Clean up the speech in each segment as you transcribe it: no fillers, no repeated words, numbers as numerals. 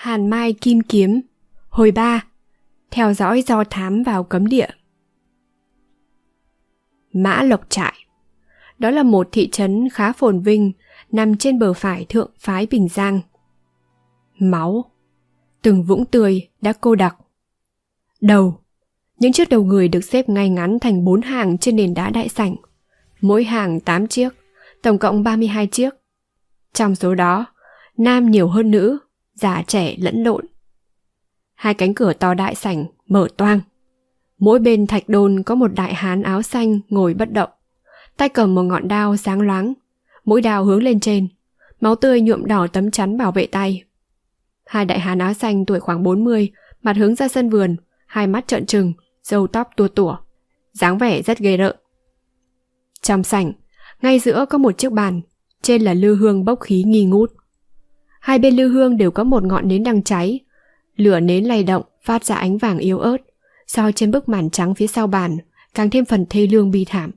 Hàn Mai Kim Kiếm. Hồi 3. Theo dõi do thám vào cấm địa. Mã Lộc Trại. Đó là một thị trấn khá phồn vinh, nằm trên bờ phải thượng phái Bình Giang. Máu, từng vũng tươi đã cô đặc. Đầu, những chiếc đầu người được xếp ngay ngắn thành 4 hàng trên nền đá đại sảnh. Mỗi hàng 8 chiếc, tổng cộng 32 chiếc. Trong số đó, nam nhiều hơn nữ, già trẻ lẫn lộn. 2 cánh cửa to đại sảnh mở toang. Mỗi bên thạch đôn có một đại hán áo xanh ngồi bất động, tay cầm một ngọn đao sáng loáng, mũi đao hướng lên trên, máu tươi nhuộm đỏ tấm chắn bảo vệ tay. 2 đại hán áo xanh tuổi khoảng 40, mặt hướng ra sân vườn, hai mắt trợn trừng, râu tóc tua tủa, dáng vẻ rất ghê rợn. Trong sảnh, ngay giữa có một chiếc bàn, trên là lư hương bốc khí nghi ngút. 2 bên lư hương đều có một ngọn nến đang cháy, lửa nến lay động phát ra ánh vàng yếu ớt, soi trên bức màn trắng phía sau bàn, càng thêm phần thê lương bi thảm.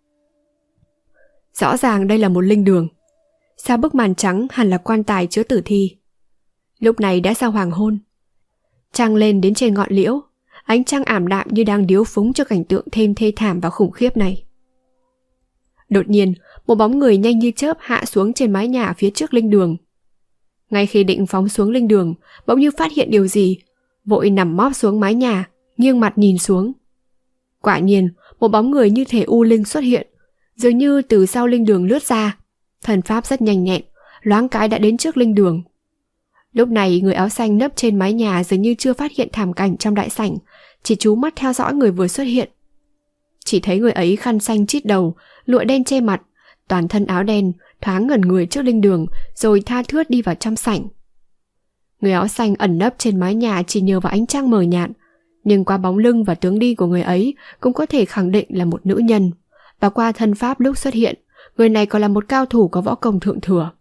Rõ ràng đây là một linh đường. Sau bức màn trắng hẳn là quan tài chứa tử thi. Lúc này đã sau hoàng hôn. Trăng lên đến trên ngọn liễu, ánh trăng ảm đạm như đang điếu phúng cho cảnh tượng thêm thê thảm và khủng khiếp này. Đột nhiên, một bóng người nhanh như chớp hạ xuống trên mái nhà phía trước linh đường. Ngay khi định phóng xuống linh đường, bỗng như phát hiện điều gì, vội nằm móp xuống mái nhà, nghiêng mặt nhìn xuống. Quả nhiên, một bóng người như thể u linh xuất hiện, dường như từ sau linh đường lướt ra. Thần pháp rất nhanh nhẹn, loáng cái đã đến trước linh đường. Lúc này người áo xanh nấp trên mái nhà dường như chưa phát hiện thảm cảnh trong đại sảnh, chỉ chú mắt theo dõi người vừa xuất hiện. Chỉ thấy người ấy khăn xanh chít đầu, lụa đen che mặt, toàn thân áo đen, thoáng ngẩn người trước linh đường, rồi tha thướt đi vào trong sảnh. Người áo xanh ẩn nấp trên mái nhà chỉ nhờ vào ánh trăng mờ nhạt, nhưng qua bóng lưng và tướng đi của người ấy cũng có thể khẳng định là một nữ nhân, và qua thân pháp lúc xuất hiện, người này còn là một cao thủ có võ công thượng thừa.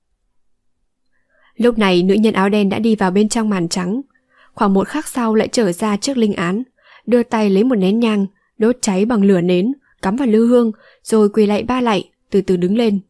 Lúc này nữ nhân áo đen đã đi vào bên trong màn trắng, khoảng một khắc sau lại trở ra trước linh án, đưa tay lấy một nén nhang, đốt cháy bằng lửa nến, cắm vào lư hương, rồi quỳ lạy 3 lạy, từ từ đứng lên.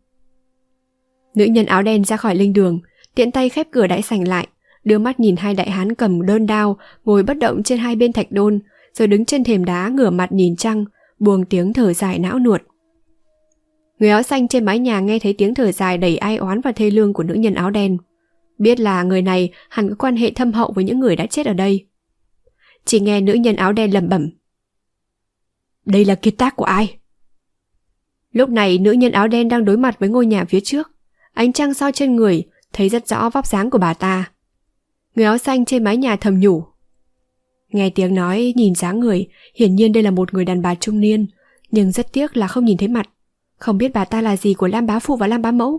Nữ nhân áo đen ra khỏi linh đường, tiện tay khép cửa đại sảnh lại, đưa mắt nhìn 2 đại hán cầm đơn đao ngồi bất động trên 2 bên thạch đôn, rồi đứng trên thềm đá ngửa mặt nhìn trăng, buông tiếng thở dài não nuột. Người áo xanh trên mái nhà nghe thấy tiếng thở dài đầy ai oán và thê lương của nữ nhân áo đen, biết là người này hẳn có quan hệ thâm hậu với những người đã chết ở đây. Chỉ nghe nữ nhân áo đen lẩm bẩm: "Đây là kiệt tác của ai?" Lúc này nữ nhân áo đen đang đối mặt với ngôi nhà phía trước, ánh trăng soi trên người, thấy rất rõ vóc dáng của bà ta. Người áo xanh trên mái nhà thầm nhủ. Nghe tiếng nói, nhìn dáng người, hiển nhiên đây là một người đàn bà trung niên, nhưng rất tiếc là không nhìn thấy mặt, không biết bà ta là gì của Lam bá phụ và Lam bá mẫu.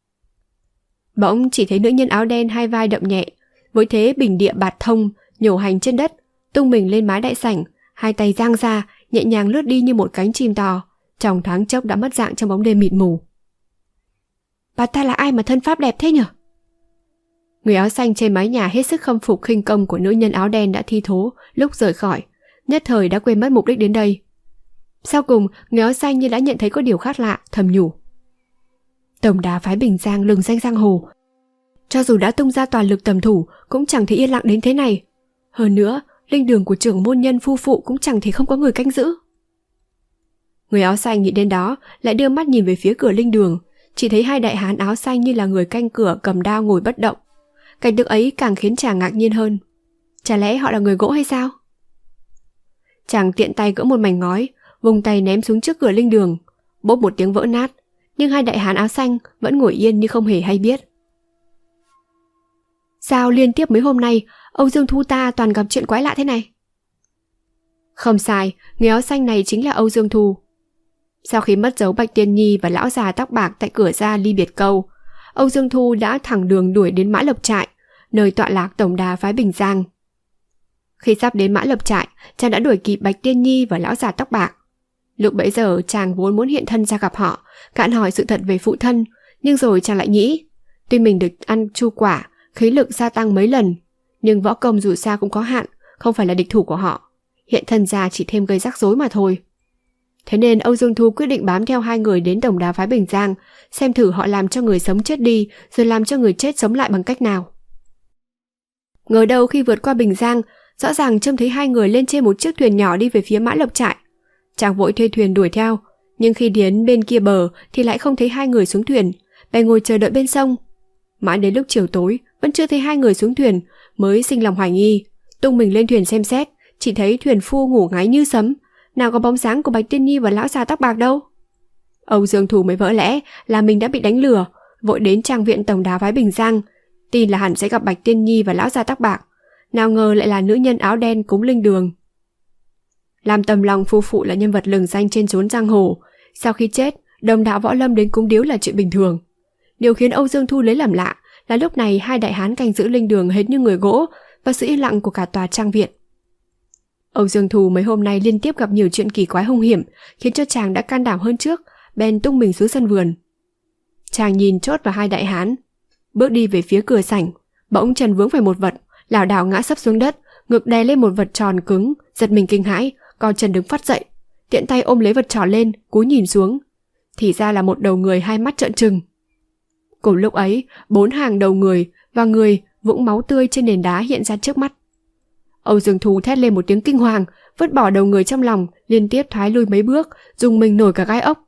Bỗng chỉ thấy nữ nhân áo đen 2 vai đậm nhẹ, với thế bình địa bạt thông, nhổ hành trên đất, tung mình lên mái đại sảnh, 2 tay giang ra, nhẹ nhàng lướt đi như một cánh chim to, trong thoáng chốc đã mất dạng trong bóng đêm mịt mù. Bà ta là ai mà thân pháp đẹp thế nhỉ? Người áo xanh trên mái nhà hết sức khâm phục khinh công của nữ nhân áo đen đã thi thố lúc rời khỏi, nhất thời đã quên mất mục đích đến đây. Sau cùng, người áo xanh như đã nhận thấy có điều khác lạ, thầm nhủ. Tổng đà phái Bình Giang lừng danh giang hồ, cho dù đã tung ra toàn lực tầm thủ cũng chẳng thể yên lặng đến thế này. Hơn nữa, linh đường của trưởng môn nhân phu phụ cũng chẳng thể không có người canh giữ. Người áo xanh nghĩ đến đó, lại đưa mắt nhìn về phía cửa linh đường, chỉ thấy 2 đại hán áo xanh như là người canh cửa cầm đao ngồi bất động. Cảnh tượng ấy càng khiến chàng ngạc nhiên hơn. Chả lẽ họ là người gỗ hay sao? Chàng tiện tay gỡ một mảnh ngói, vùng tay ném xuống trước cửa linh đường, bốp một tiếng vỡ nát, nhưng 2 đại hán áo xanh vẫn ngồi yên như không hề hay biết. Sao liên tiếp mấy hôm nay Âu Dương Thu ta toàn gặp chuyện quái lạ thế này? Không sai, người áo xanh này chính là Âu Dương Thu. Sau khi mất dấu Bạch Tiên Nhi và lão già tóc bạc tại cửa ra ly biệt câu, Âu Dương Thu đã thẳng đường đuổi đến Mã Lộc Trại, nơi tọa lạc tổng đà phái Bình Giang. Khi sắp đến Mã Lộc Trại, chàng đã đuổi kịp Bạch Tiên Nhi và lão già tóc bạc. Lúc bấy giờ chàng vốn muốn hiện thân ra gặp họ, cạn hỏi sự thật về phụ thân, nhưng rồi chàng lại nghĩ, tuy mình được ăn chu quả, khí lực gia tăng mấy lần, nhưng võ công dù sao cũng có hạn, không phải là địch thủ của họ. Hiện thân ra chỉ thêm gây rắc rối mà thôi. Thế nên Âu Dương Thu quyết định bám theo 2 người đến tổng đà phái Bình Giang, xem thử họ làm cho người sống chết đi, rồi làm cho người chết sống lại bằng cách nào. Ngờ đâu khi vượt qua Bình Giang, rõ ràng trông thấy hai người lên trên một chiếc thuyền nhỏ đi về phía Mã Lộc Trại. Chàng vội thuê thuyền đuổi theo, nhưng khi đến bên kia bờ thì lại không thấy hai người xuống thuyền, bèn ngồi chờ đợi bên sông. Mãi đến lúc chiều tối vẫn chưa thấy hai người xuống thuyền, mới sinh lòng hoài nghi, tung mình lên thuyền xem xét, chỉ thấy thuyền phu ngủ ngáy như sấm, nào có bóng dáng của Bạch Tiên Nhi và lão già tóc bạc đâu. Âu Dương Thù mới vỡ lẽ là mình đã bị đánh lừa, vội đến trang viện tổng đá Phái Bình Giang, tin là hẳn sẽ gặp Bạch Tiên Nhi và lão già tóc bạc, nào ngờ lại là nữ nhân áo đen Cúng Linh Đường. Lam Tầm Long phu phụ là nhân vật lừng danh trên chốn giang hồ, sau khi chết, đồng đạo võ lâm đến cúng điếu là chuyện bình thường. Điều khiến Âu Dương Thu lấy làm lạ là lúc này hai đại hán canh giữ linh đường hệt như người gỗ và sự yên lặng của cả tòa trang viện. Âu Dương Thu mấy hôm nay liên tiếp gặp nhiều chuyện kỳ quái hung hiểm, khiến cho chàng đã can đảm hơn trước, bèn tung mình xuống sân vườn. Chàng nhìn chốt vào hai đại hán, bước đi về phía cửa sảnh, bỗng chân vướng phải một vật, lảo đảo ngã sấp xuống đất, ngực đè lên một vật tròn cứng, giật mình kinh hãi, co chân đứng phắt dậy, tiện tay ôm lấy vật tròn lên, cúi nhìn xuống, thì ra là một đầu người hai mắt trợn trừng. Cùng lúc ấy, 4 hàng đầu người và người vũng máu tươi trên nền đá hiện ra trước mắt. Âu Dương Thu thét lên một tiếng kinh hoàng, vứt bỏ đầu người trong lòng, liên tiếp thoái lui mấy bước, dùng mình nổi cả gai ốc.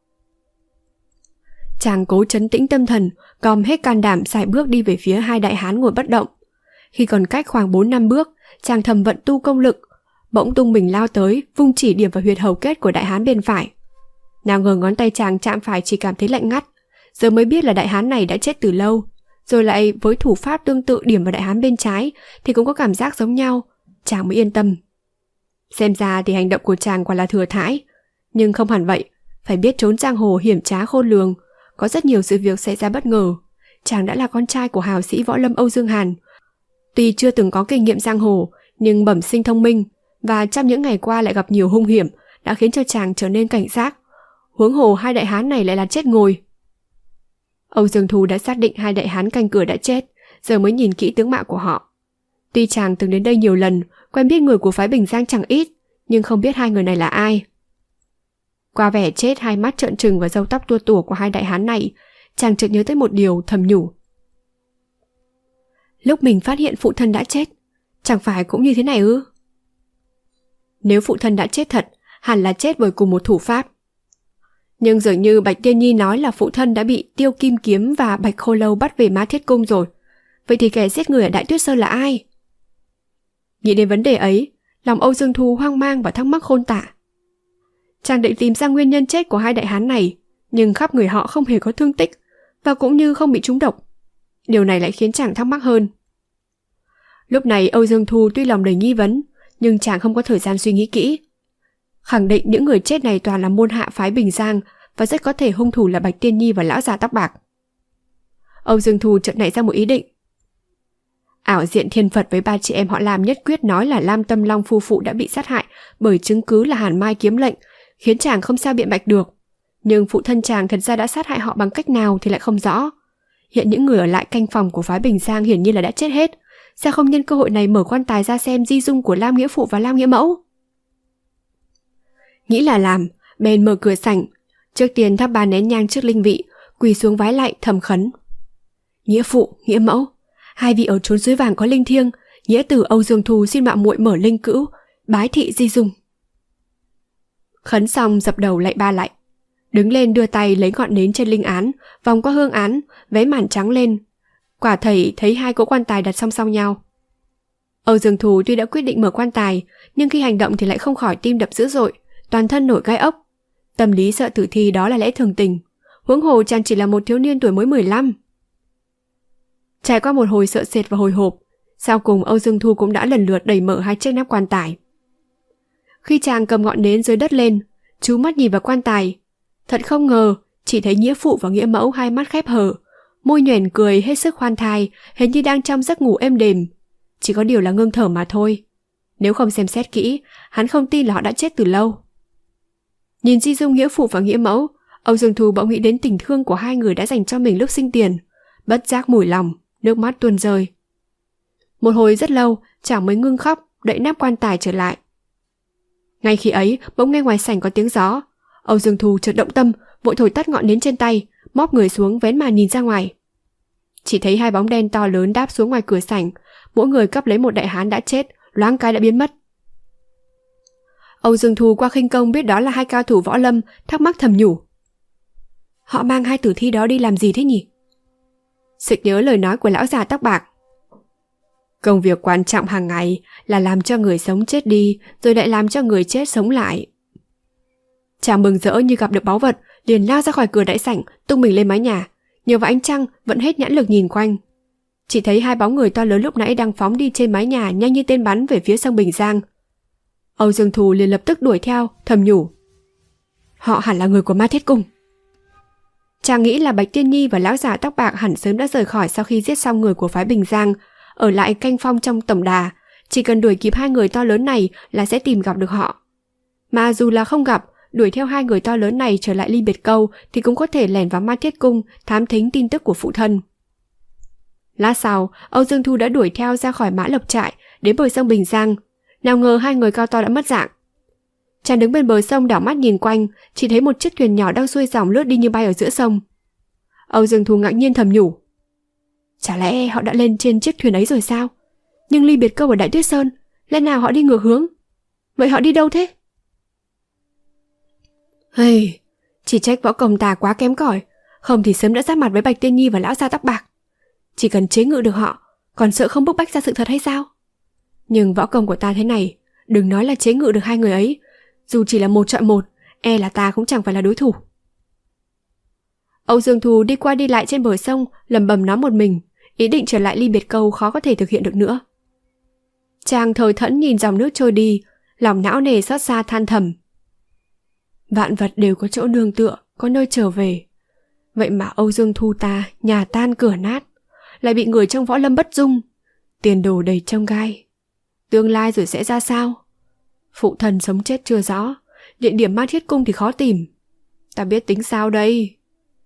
Chàng cố trấn tĩnh tâm thần, gom hết can đảm sải bước đi về phía hai đại hán ngồi bất động. Khi còn cách khoảng 4-5 bước, chàng thầm vận tu công lực, bỗng tung mình lao tới, vung chỉ điểm vào huyệt hầu kết của đại hán bên phải. Nào ngờ ngón tay chàng chạm phải chỉ cảm thấy lạnh ngắt, giờ mới biết là đại hán này đã chết từ lâu, rồi lại với thủ pháp tương tự điểm vào đại hán bên trái thì cũng có cảm giác giống nhau, chàng mới yên tâm. Xem ra thì hành động của chàng quả là thừa thãi, nhưng không hẳn vậy, phải biết trốn giang hồ hiểm trá khôn lường, có rất nhiều sự việc xảy ra bất ngờ. Chàng đã là con trai của hào sĩ võ lâm Âu Dương Hàn, tuy chưa từng có kinh nghiệm giang hồ, nhưng bẩm sinh thông minh, và trong những ngày qua lại gặp nhiều hung hiểm đã khiến cho chàng trở nên cảnh giác. Huống hồ hai đại hán này lại là chết ngồi. Âu Dương Thu đã xác định hai đại hán canh cửa đã chết, giờ mới nhìn kỹ tướng mạo của họ. Tuy chàng từng đến đây nhiều lần, quen biết người của phái Bình Giang chẳng ít, nhưng không biết hai người này là ai. Qua vẻ chết hai mắt trợn trừng và râu tóc tua tủa của hai đại hán này, chàng chợt nhớ tới một điều, thầm nhủ. Lúc mình phát hiện phụ thân đã chết, chẳng phải cũng như thế này ư? Nếu phụ thân đã chết thật, hẳn là chết bởi cùng một thủ pháp. Nhưng dường như Bạch Tiên Nhi nói là phụ thân đã bị Tiêu Kim Kiếm và Bạch Khô Lâu bắt về Ma Thiết Cung rồi. Vậy thì kẻ giết người ở Đại Tuyết Sơn là ai? Nghĩ đến vấn đề ấy, lòng Âu Dương Thu hoang mang và thắc mắc khôn tả. Chàng định tìm ra nguyên nhân chết của hai đại hán này, nhưng khắp người họ không hề có thương tích, và cũng như không bị trúng độc. Điều này lại khiến chàng thắc mắc hơn. Lúc này Âu Dương Thu tuy lòng đầy nghi vấn, nhưng chàng không có thời gian suy nghĩ kỹ. Khẳng định những người chết này toàn là môn hạ phái Bình Giang, và rất có thể hung thủ là Bạch Tiên Nhi và lão già tóc bạc. Âu Dương Thu chợt nảy ra một ý định. Ảo Diện Thiên Phật với ba chị em họ Lam nhất quyết nói là Lam Tâm Long phu phụ đã bị sát hại bởi chứng cứ là Hàn Mai kiếm lệnh, khiến chàng không sao biện bạch được. Nhưng phụ thân chàng thật ra đã sát hại họ bằng cách nào thì lại không rõ. Hiện những người ở lại canh phòng của phái Bình Giang hiển nhiên là đã chết hết. Sao không nhân cơ hội này mở quan tài ra xem di dung của Lam Nghĩa Phụ và Lam Nghĩa Mẫu? Nghĩ là làm, bèn mở cửa sảnh, trước tiên thắp 3 nén nhang trước linh vị, quỳ xuống vái lạy thầm khấn. Nghĩa Phụ, Nghĩa Mẫu, hai vị ở chốn suối vàng có linh thiêng, nghĩa tử Âu Dương Thu xin mạo muội mở linh cữu, bái thị di dung. Khấn xong dập đầu lạy 3 lạy, đứng lên đưa tay lấy ngọn nến trên linh án, vòng qua hương án, vén màn trắng lên. Quả thầy thấy 2 cỗ quan tài đặt song song nhau. Âu Dương Thu tuy đã quyết định mở quan tài, nhưng khi hành động thì lại không khỏi tim đập dữ dội, toàn thân nổi gai ốc. Tâm lý sợ tử thi đó là lẽ thường tình, huống hồ chàng chỉ là một thiếu niên tuổi mới 15. Trải qua một hồi sợ sệt và hồi hộp, sau cùng Âu Dương Thu cũng đã lần lượt đẩy mở 2 chiếc nắp quan tài. Khi chàng cầm ngọn nến dưới đất lên, chú mắt nhìn vào quan tài. Thật không ngờ, chỉ thấy Nghĩa Phụ và Nghĩa Mẫu hai mắt khép hờ, môi nhoẻn cười hết sức khoan thai, hình như đang trong giấc ngủ êm đềm. Chỉ có điều là ngưng thở mà thôi. Nếu không xem xét kỹ, hắn không tin là họ đã chết từ lâu. Nhìn di dung Nghĩa Phụ và Nghĩa Mẫu, Âu Dương Thu bỗng nghĩ đến tình thương của hai người đã dành cho mình lúc sinh tiền, bất giác mủi lòng, nước mắt tuôn rơi. Một hồi rất lâu, chàng mới ngưng khóc, đậy nắp quan tài trở lại. Ngay khi ấy, bỗng nghe ngoài sảnh có tiếng gió. Âu Dương Thu chợt động tâm, vội thổi tắt ngọn nến trên tay, móp người xuống vén màn nhìn ra ngoài. Chỉ thấy 2 bóng đen to lớn đáp xuống ngoài cửa sảnh, mỗi người cắp lấy một đại hán đã chết, loáng cái đã biến mất. Âu Dương Thu qua khinh công biết đó là hai cao thủ võ lâm, thắc mắc thầm nhủ. Họ mang hai tử thi đó đi làm gì thế nhỉ? Sực nhớ lời nói của lão già tóc bạc. Công việc quan trọng hàng ngày là làm cho người sống chết đi, rồi lại làm cho người chết sống lại. Chàng mừng rỡ như gặp được báu vật, liền lao ra khỏi cửa đại sảnh, tung mình lên mái nhà. Nhờ vào ánh trăng vẫn hết nhãn lực nhìn quanh. Chỉ thấy hai bóng người to lớn lúc nãy đang phóng đi trên mái nhà nhanh như tên bắn về phía sông Bình Giang. Âu Dương Thù liền lập tức đuổi theo, thầm nhủ. Họ hẳn là người của Ma Thiết Cung. Chàng nghĩ là Bạch Tiên Nhi và lão già tóc bạc hẳn sớm đã rời khỏi sau khi giết xong người của phái Bình Giang, ở lại canh phong trong tổng đà. Chỉ cần đuổi kịp hai người to lớn này là sẽ tìm gặp được họ. Mà dù là không gặp, đuổi theo hai người to lớn này trở lại Ly Biệt Câu thì cũng có thể lẻn vào Ma Thiết Cung thám thính tin tức của phụ thân. Lát sau, Âu Dương Thu đã đuổi theo ra khỏi Mã Lộc trại đến bờ sông Bình Giang. Nào ngờ hai người cao to đã mất dạng. Chàng đứng bên bờ sông đảo mắt nhìn quanh, chỉ thấy một chiếc thuyền nhỏ đang xuôi dòng lướt đi như bay ở giữa sông. Âu Dương Thu ngạc nhiên thầm nhủ. Chả lẽ họ đã lên trên chiếc thuyền ấy rồi sao? Nhưng Ly Biệt Câu ở Đại Tuyết Sơn, lẽ nào họ đi ngược hướng? Vậy họ đi đâu thế? Hey, chỉ trách võ công ta quá kém cỏi, không thì sớm đã giáp mặt với Bạch Tiên Nhi và lão già tóc bạc. Chỉ cần chế ngự được họ, còn sợ không bức bách ra sự thật hay sao? Nhưng võ công của ta thế này, đừng nói là chế ngự được hai người ấy, dù chỉ là 1 chọi 1, e là ta cũng chẳng phải là đối thủ. Âu Dương Thù đi qua đi lại trên bờ sông, lẩm bẩm nói một mình, ý định trở lại Ly Biệt Câu khó có thể thực hiện được nữa. Chàng thờ thẫn nhìn dòng nước trôi đi, lòng não nề xót xa than thầm. Vạn vật đều có chỗ nương tựa, có nơi trở về. Vậy mà Âu Dương Thu ta nhà tan cửa nát, lại bị người trong võ lâm bất dung, tiền đồ đầy chông gai. Tương lai rồi sẽ ra sao? Phụ thân sống chết chưa rõ, địa điểm Ma Thiết Cung thì khó tìm. Ta biết tính sao đây?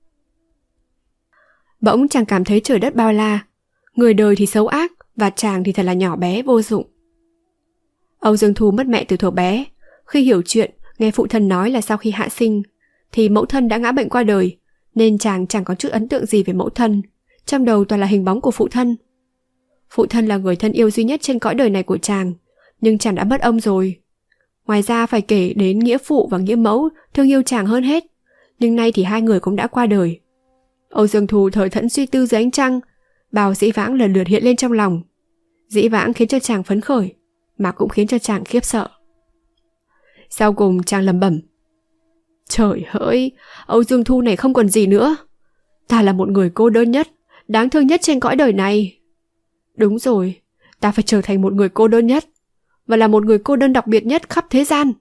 Bỗng chàng cảm thấy trời đất bao la, người đời thì xấu ác và chàng thì thật là nhỏ bé vô dụng. Âu Dương Thu mất mẹ từ thuở bé. Khi hiểu chuyện, nghe phụ thân nói là sau khi hạ sinh thì mẫu thân đã ngã bệnh qua đời, nên chàng chẳng có chút ấn tượng gì về mẫu thân, trong đầu toàn là hình bóng của phụ thân. Phụ thân là người thân yêu duy nhất trên cõi đời này của chàng, nhưng chàng đã mất ông rồi. Ngoài ra phải kể đến nghĩa phụ và nghĩa mẫu thương yêu chàng hơn hết, nhưng nay thì hai người cũng đã qua đời. Âu Dương Thù thở thẫn suy tư dưới ánh trăng, bao dĩ vãng lần lượt hiện lên trong lòng. Dĩ vãng khiến cho chàng phấn khởi, mà cũng khiến cho chàng khiếp sợ. Sau cùng chàng lẩm bẩm. Trời hỡi, Âu Dương Thu này không còn gì nữa. Ta là một người cô đơn nhất, đáng thương nhất trên cõi đời này. Đúng rồi, ta phải trở thành một người cô đơn nhất, và là một người cô đơn đặc biệt nhất khắp thế gian.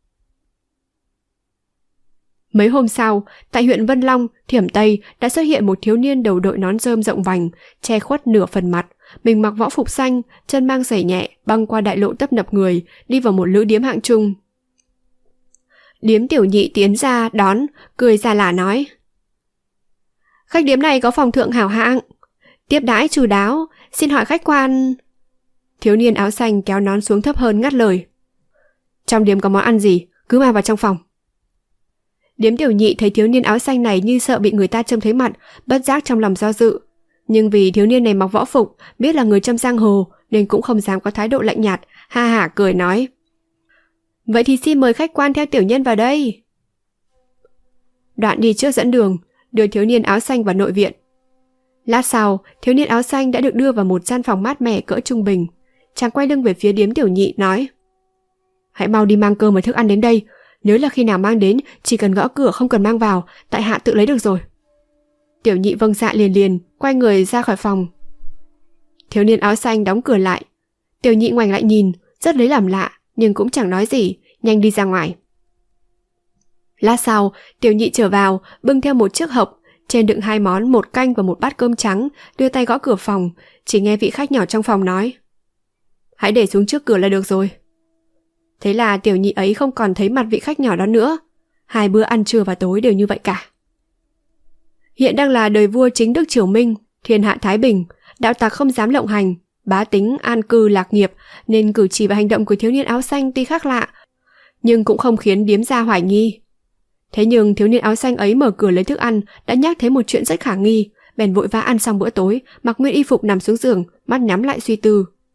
Mấy hôm sau, tại huyện Vân Long, Thiểm Tây đã xuất hiện một thiếu niên đầu đội nón rơm rộng vành, che khuất nửa phần mặt, mình mặc võ phục xanh, chân mang giày nhẹ, băng qua đại lộ tấp nập người, đi vào một lữ điếm hạng trung. Điếm Tiểu Nhị tiến ra đón, cười già lả nói. Khách điếm này có phòng thượng hảo hạng, tiếp đãi chu đáo, xin hỏi khách quan. Thiếu niên áo xanh kéo nón xuống thấp hơn ngắt lời. Trong điếm có món ăn gì, cứ mà vào trong phòng. Điếm Tiểu Nhị thấy thiếu niên áo xanh này như sợ bị người ta trông thấy mặt, bất giác trong lòng do dự. Nhưng vì thiếu niên này mặc võ phục, biết là người trong giang hồ, nên cũng không dám có thái độ lạnh nhạt, ha hả cười nói. Vậy thì xin mời khách quan theo tiểu nhân vào đây. Đoạn đi trước dẫn đường, đưa thiếu niên áo xanh vào nội viện. Lát sau, thiếu niên áo xanh đã được đưa vào một gian phòng mát mẻ cỡ trung bình. Chàng quay lưng về phía điếm Tiểu Nhị nói. Hãy mau đi mang cơm và thức ăn đến đây. Nếu là khi nào mang đến, chỉ cần gõ cửa không cần mang vào, tại hạ tự lấy được rồi. Tiểu Nhị vâng dạ liền, quay người ra khỏi phòng. Thiếu niên áo xanh đóng cửa lại. Tiểu Nhị ngoảnh lại nhìn, rất lấy làm lạ, nhưng cũng chẳng nói gì, nhanh đi ra ngoài. Lát sau, Tiểu Nhị trở vào, bưng theo một chiếc hộp, trên đựng 2 món, 1 canh và 1 bát cơm trắng, đưa tay gõ cửa phòng, chỉ nghe vị khách nhỏ trong phòng nói. Hãy để xuống trước cửa là được rồi. Thế là Tiểu Nhị ấy không còn thấy mặt vị khách nhỏ đó nữa. 2 bữa ăn trưa và tối đều như vậy cả. Hiện đang là đời vua chính đức Triều Minh, thiên hạ thái bình, đạo tặc không dám lộng hành, bá tính an cư lạc nghiệp, nên cử chỉ và hành động của thiếu niên áo xanh tuy khác lạ, nhưng cũng không khiến điếm gia hoài nghi. Thế nhưng thiếu niên áo xanh ấy mở cửa lấy thức ăn đã nhắc thấy một chuyện rất khả nghi, bèn vội vã ăn xong bữa tối, mặc nguyên y phục nằm xuống giường, mắt nhắm lại suy tư.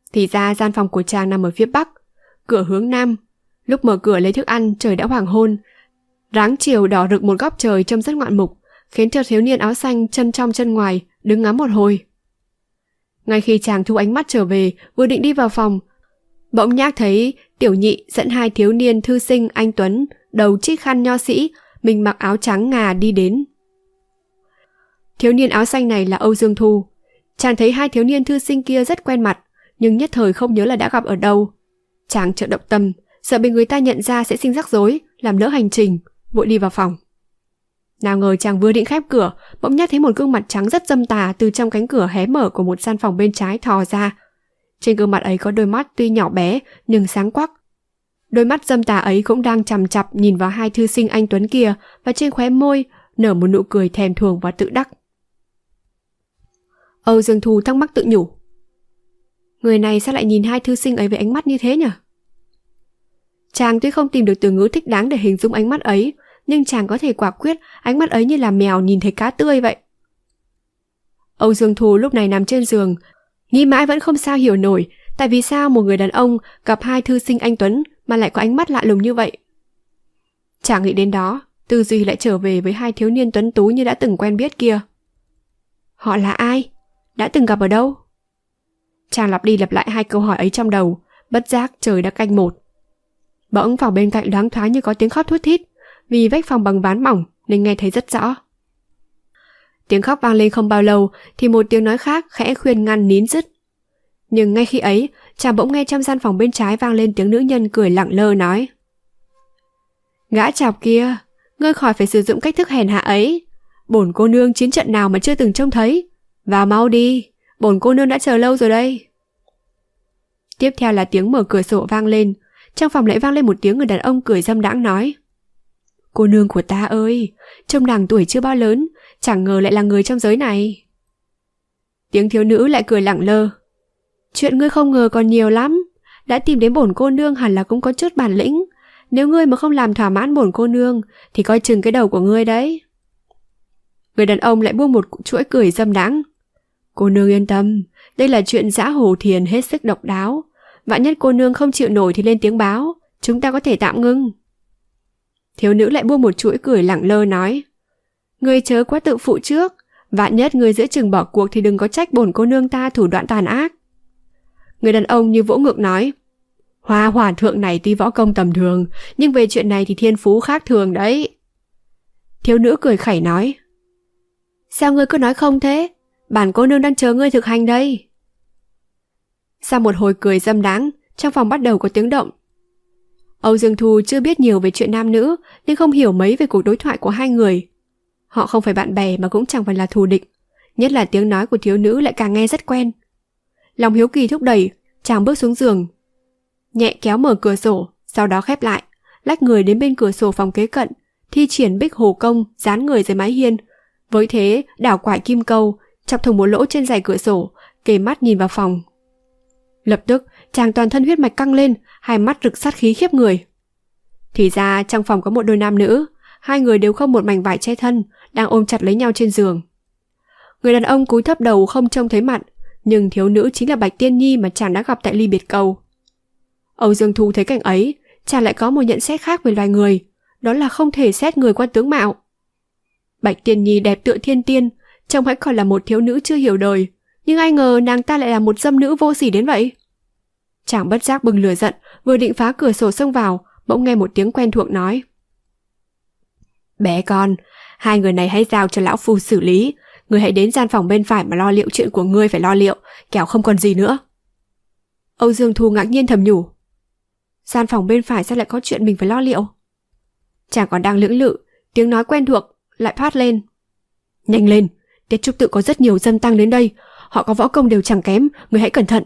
Thì ra gian phòng của chàng nằm ở phía bắc, cửa hướng nam. Lúc mở cửa lấy thức ăn, trời đã hoàng hôn. Ráng chiều đỏ rực một góc trời trông rất ngoạn mục, khiến cho thiếu niên áo xanh chân trong chân ngoài đứng ngắm một hồi. Ngay khi chàng thu ánh mắt trở về, vừa định đi vào phòng, bỗng nhác thấy tiểu nhị dẫn hai thiếu niên thư sinh anh tuấn, đầu trích khăn nho sĩ, mình mặc áo trắng ngà đi đến. Thiếu niên áo xanh này là Âu Dương Thu. Chàng thấy hai thiếu niên thư sinh kia rất quen mặt, nhưng nhất thời không nhớ là đã gặp ở đâu. Chàng chợt động tâm, sợ bị người ta nhận ra sẽ sinh rắc rối, làm lỡ hành trình, vội đi vào phòng. Nào ngờ chàng vừa định khép cửa, bỗng nhắc thấy một gương mặt trắng rất dâm tà từ trong cánh cửa hé mở của một gian phòng bên trái thò ra. Trên gương mặt ấy có đôi mắt tuy nhỏ bé nhưng sáng quắc. Đôi mắt dâm tà ấy cũng đang chằm chằm nhìn vào hai thư sinh anh tuấn kia, và trên khóe môi nở một nụ cười thèm thuồng và tự đắc. Âu Dương Thu thắc mắc tự nhủ, người này sao lại nhìn hai thư sinh ấy với ánh mắt như thế nhỉ? Chàng tuy không tìm được từ ngữ thích đáng để hình dung ánh mắt ấy, nhưng chàng có thể quả quyết ánh mắt ấy như là mèo nhìn thấy cá tươi vậy. Âu Dương Thu lúc này nằm trên giường, nghĩ mãi vẫn không sao hiểu nổi tại vì sao một người đàn ông gặp hai thư sinh anh tuấn mà lại có ánh mắt lạ lùng như vậy. Chàng nghĩ đến đó, tư duy lại trở về với hai thiếu niên tuấn tú như đã từng quen biết kia. Họ là ai? Đã từng gặp ở đâu? Chàng lặp đi lặp lại hai câu hỏi ấy trong đầu, bất giác trời đã canh một. Bỗng phòng bên cạnh loáng thoáng như có tiếng khóc thút thít, vì vách phòng bằng ván mỏng nên nghe thấy rất rõ. Tiếng khóc vang lên không bao lâu thì một tiếng nói khác khẽ khuyên ngăn nín dứt. Nhưng ngay khi ấy, chàng bỗng nghe trong gian phòng bên trái vang lên tiếng nữ nhân cười lẳng lơ nói: Gã chọc kia, ngươi khỏi phải sử dụng cách thức hèn hạ ấy. Bổn cô nương chiến trận nào mà chưa từng trông thấy. Vào mau đi, bổn cô nương đã chờ lâu rồi đây. Tiếp theo là tiếng mở cửa sổ vang lên. Trong phòng lại vang lên một tiếng người đàn ông cười dâm đãng nói: Cô nương của ta ơi, trông nàng tuổi chưa bao lớn, chẳng ngờ lại là người trong giới này. Tiếng thiếu nữ lại cười lẳng lơ: Chuyện ngươi không ngờ còn nhiều lắm. Đã tìm đến bổn cô nương hẳn là cũng có chút bản lĩnh. Nếu ngươi mà không làm thỏa mãn bổn cô nương thì coi chừng cái đầu của ngươi đấy. Người đàn ông lại buông một chuỗi cười dâm đãng: Cô nương yên tâm, đây là chuyện dã hồ thiền hết sức độc đáo. Vạn nhất cô nương không chịu nổi thì lên tiếng báo, chúng ta có thể tạm ngưng. Thiếu nữ lại buông một chuỗi cười lẳng lơ nói: Ngươi chớ quá tự phụ trước. Vạn nhất ngươi giữa chừng bỏ cuộc thì đừng có trách bổn cô nương ta thủ đoạn tàn ác. Người đàn ông như vỗ ngực nói: Hoa hòa thượng này tuy võ công tầm thường, nhưng về chuyện này thì thiên phú khác thường đấy. Thiếu nữ cười khẩy nói: Sao ngươi cứ nói không thế? Bản cô nương đang chờ ngươi thực hành đây. Sau một hồi cười dâm đãng, trong phòng bắt đầu có tiếng động. Âu Dương Thu chưa biết nhiều về chuyện nam nữ nên không hiểu mấy về cuộc đối thoại của hai người. Họ không phải bạn bè mà cũng chẳng phải là thù địch, nhất là tiếng nói của thiếu nữ lại càng nghe rất quen. Lòng hiếu kỳ thúc đẩy, chàng bước xuống giường, nhẹ kéo mở cửa sổ, sau đó khép lại, lách người đến bên cửa sổ phòng kế cận, thi triển bích hồ công dán người dưới mái hiên, với thế đảo quải kim câu, chọc thủng một lỗ trên rèm cửa sổ, kề mắt nhìn vào phòng. Lập tức chàng toàn thân huyết mạch căng lên, hai mắt rực sát khí khiếp người. Thì ra trong phòng có một đôi nam nữ, hai người đều không một mảnh vải che thân, đang ôm chặt lấy nhau trên giường. Người đàn ông cúi thấp đầu không trông thấy mặt, nhưng thiếu nữ chính là Bạch Tiên Nhi mà chàng đã gặp tại ly biệt cầu. Âu Dương Thu thấy cảnh ấy, chàng lại có một nhận xét khác về loài người, đó là không thể xét người qua tướng mạo. Bạch Tiên Nhi đẹp tựa thiên tiên, trông hãy còn là một thiếu nữ chưa hiểu đời, nhưng ai ngờ nàng ta lại là một dâm nữ vô sỉ đến vậy. Chàng bất giác bừng lửa giận, vừa định phá cửa sổ xông vào, bỗng nghe một tiếng quen thuộc nói: Bé con, hai người này hãy giao cho lão phu xử lý. Ngươi hãy đến gian phòng bên phải mà lo liệu chuyện của ngươi phải lo liệu, kẻo không còn gì nữa. Âu Dương Thu ngạc nhiên thầm nhủ: Gian phòng bên phải sao lại có chuyện mình phải lo liệu? Chàng còn đang lưỡng lự, tiếng nói quen thuộc lại phát lên: Nhanh lên, Tiết Trúc Tự có rất nhiều dân tăng đến đây, họ có võ công đều chẳng kém, ngươi hãy cẩn thận.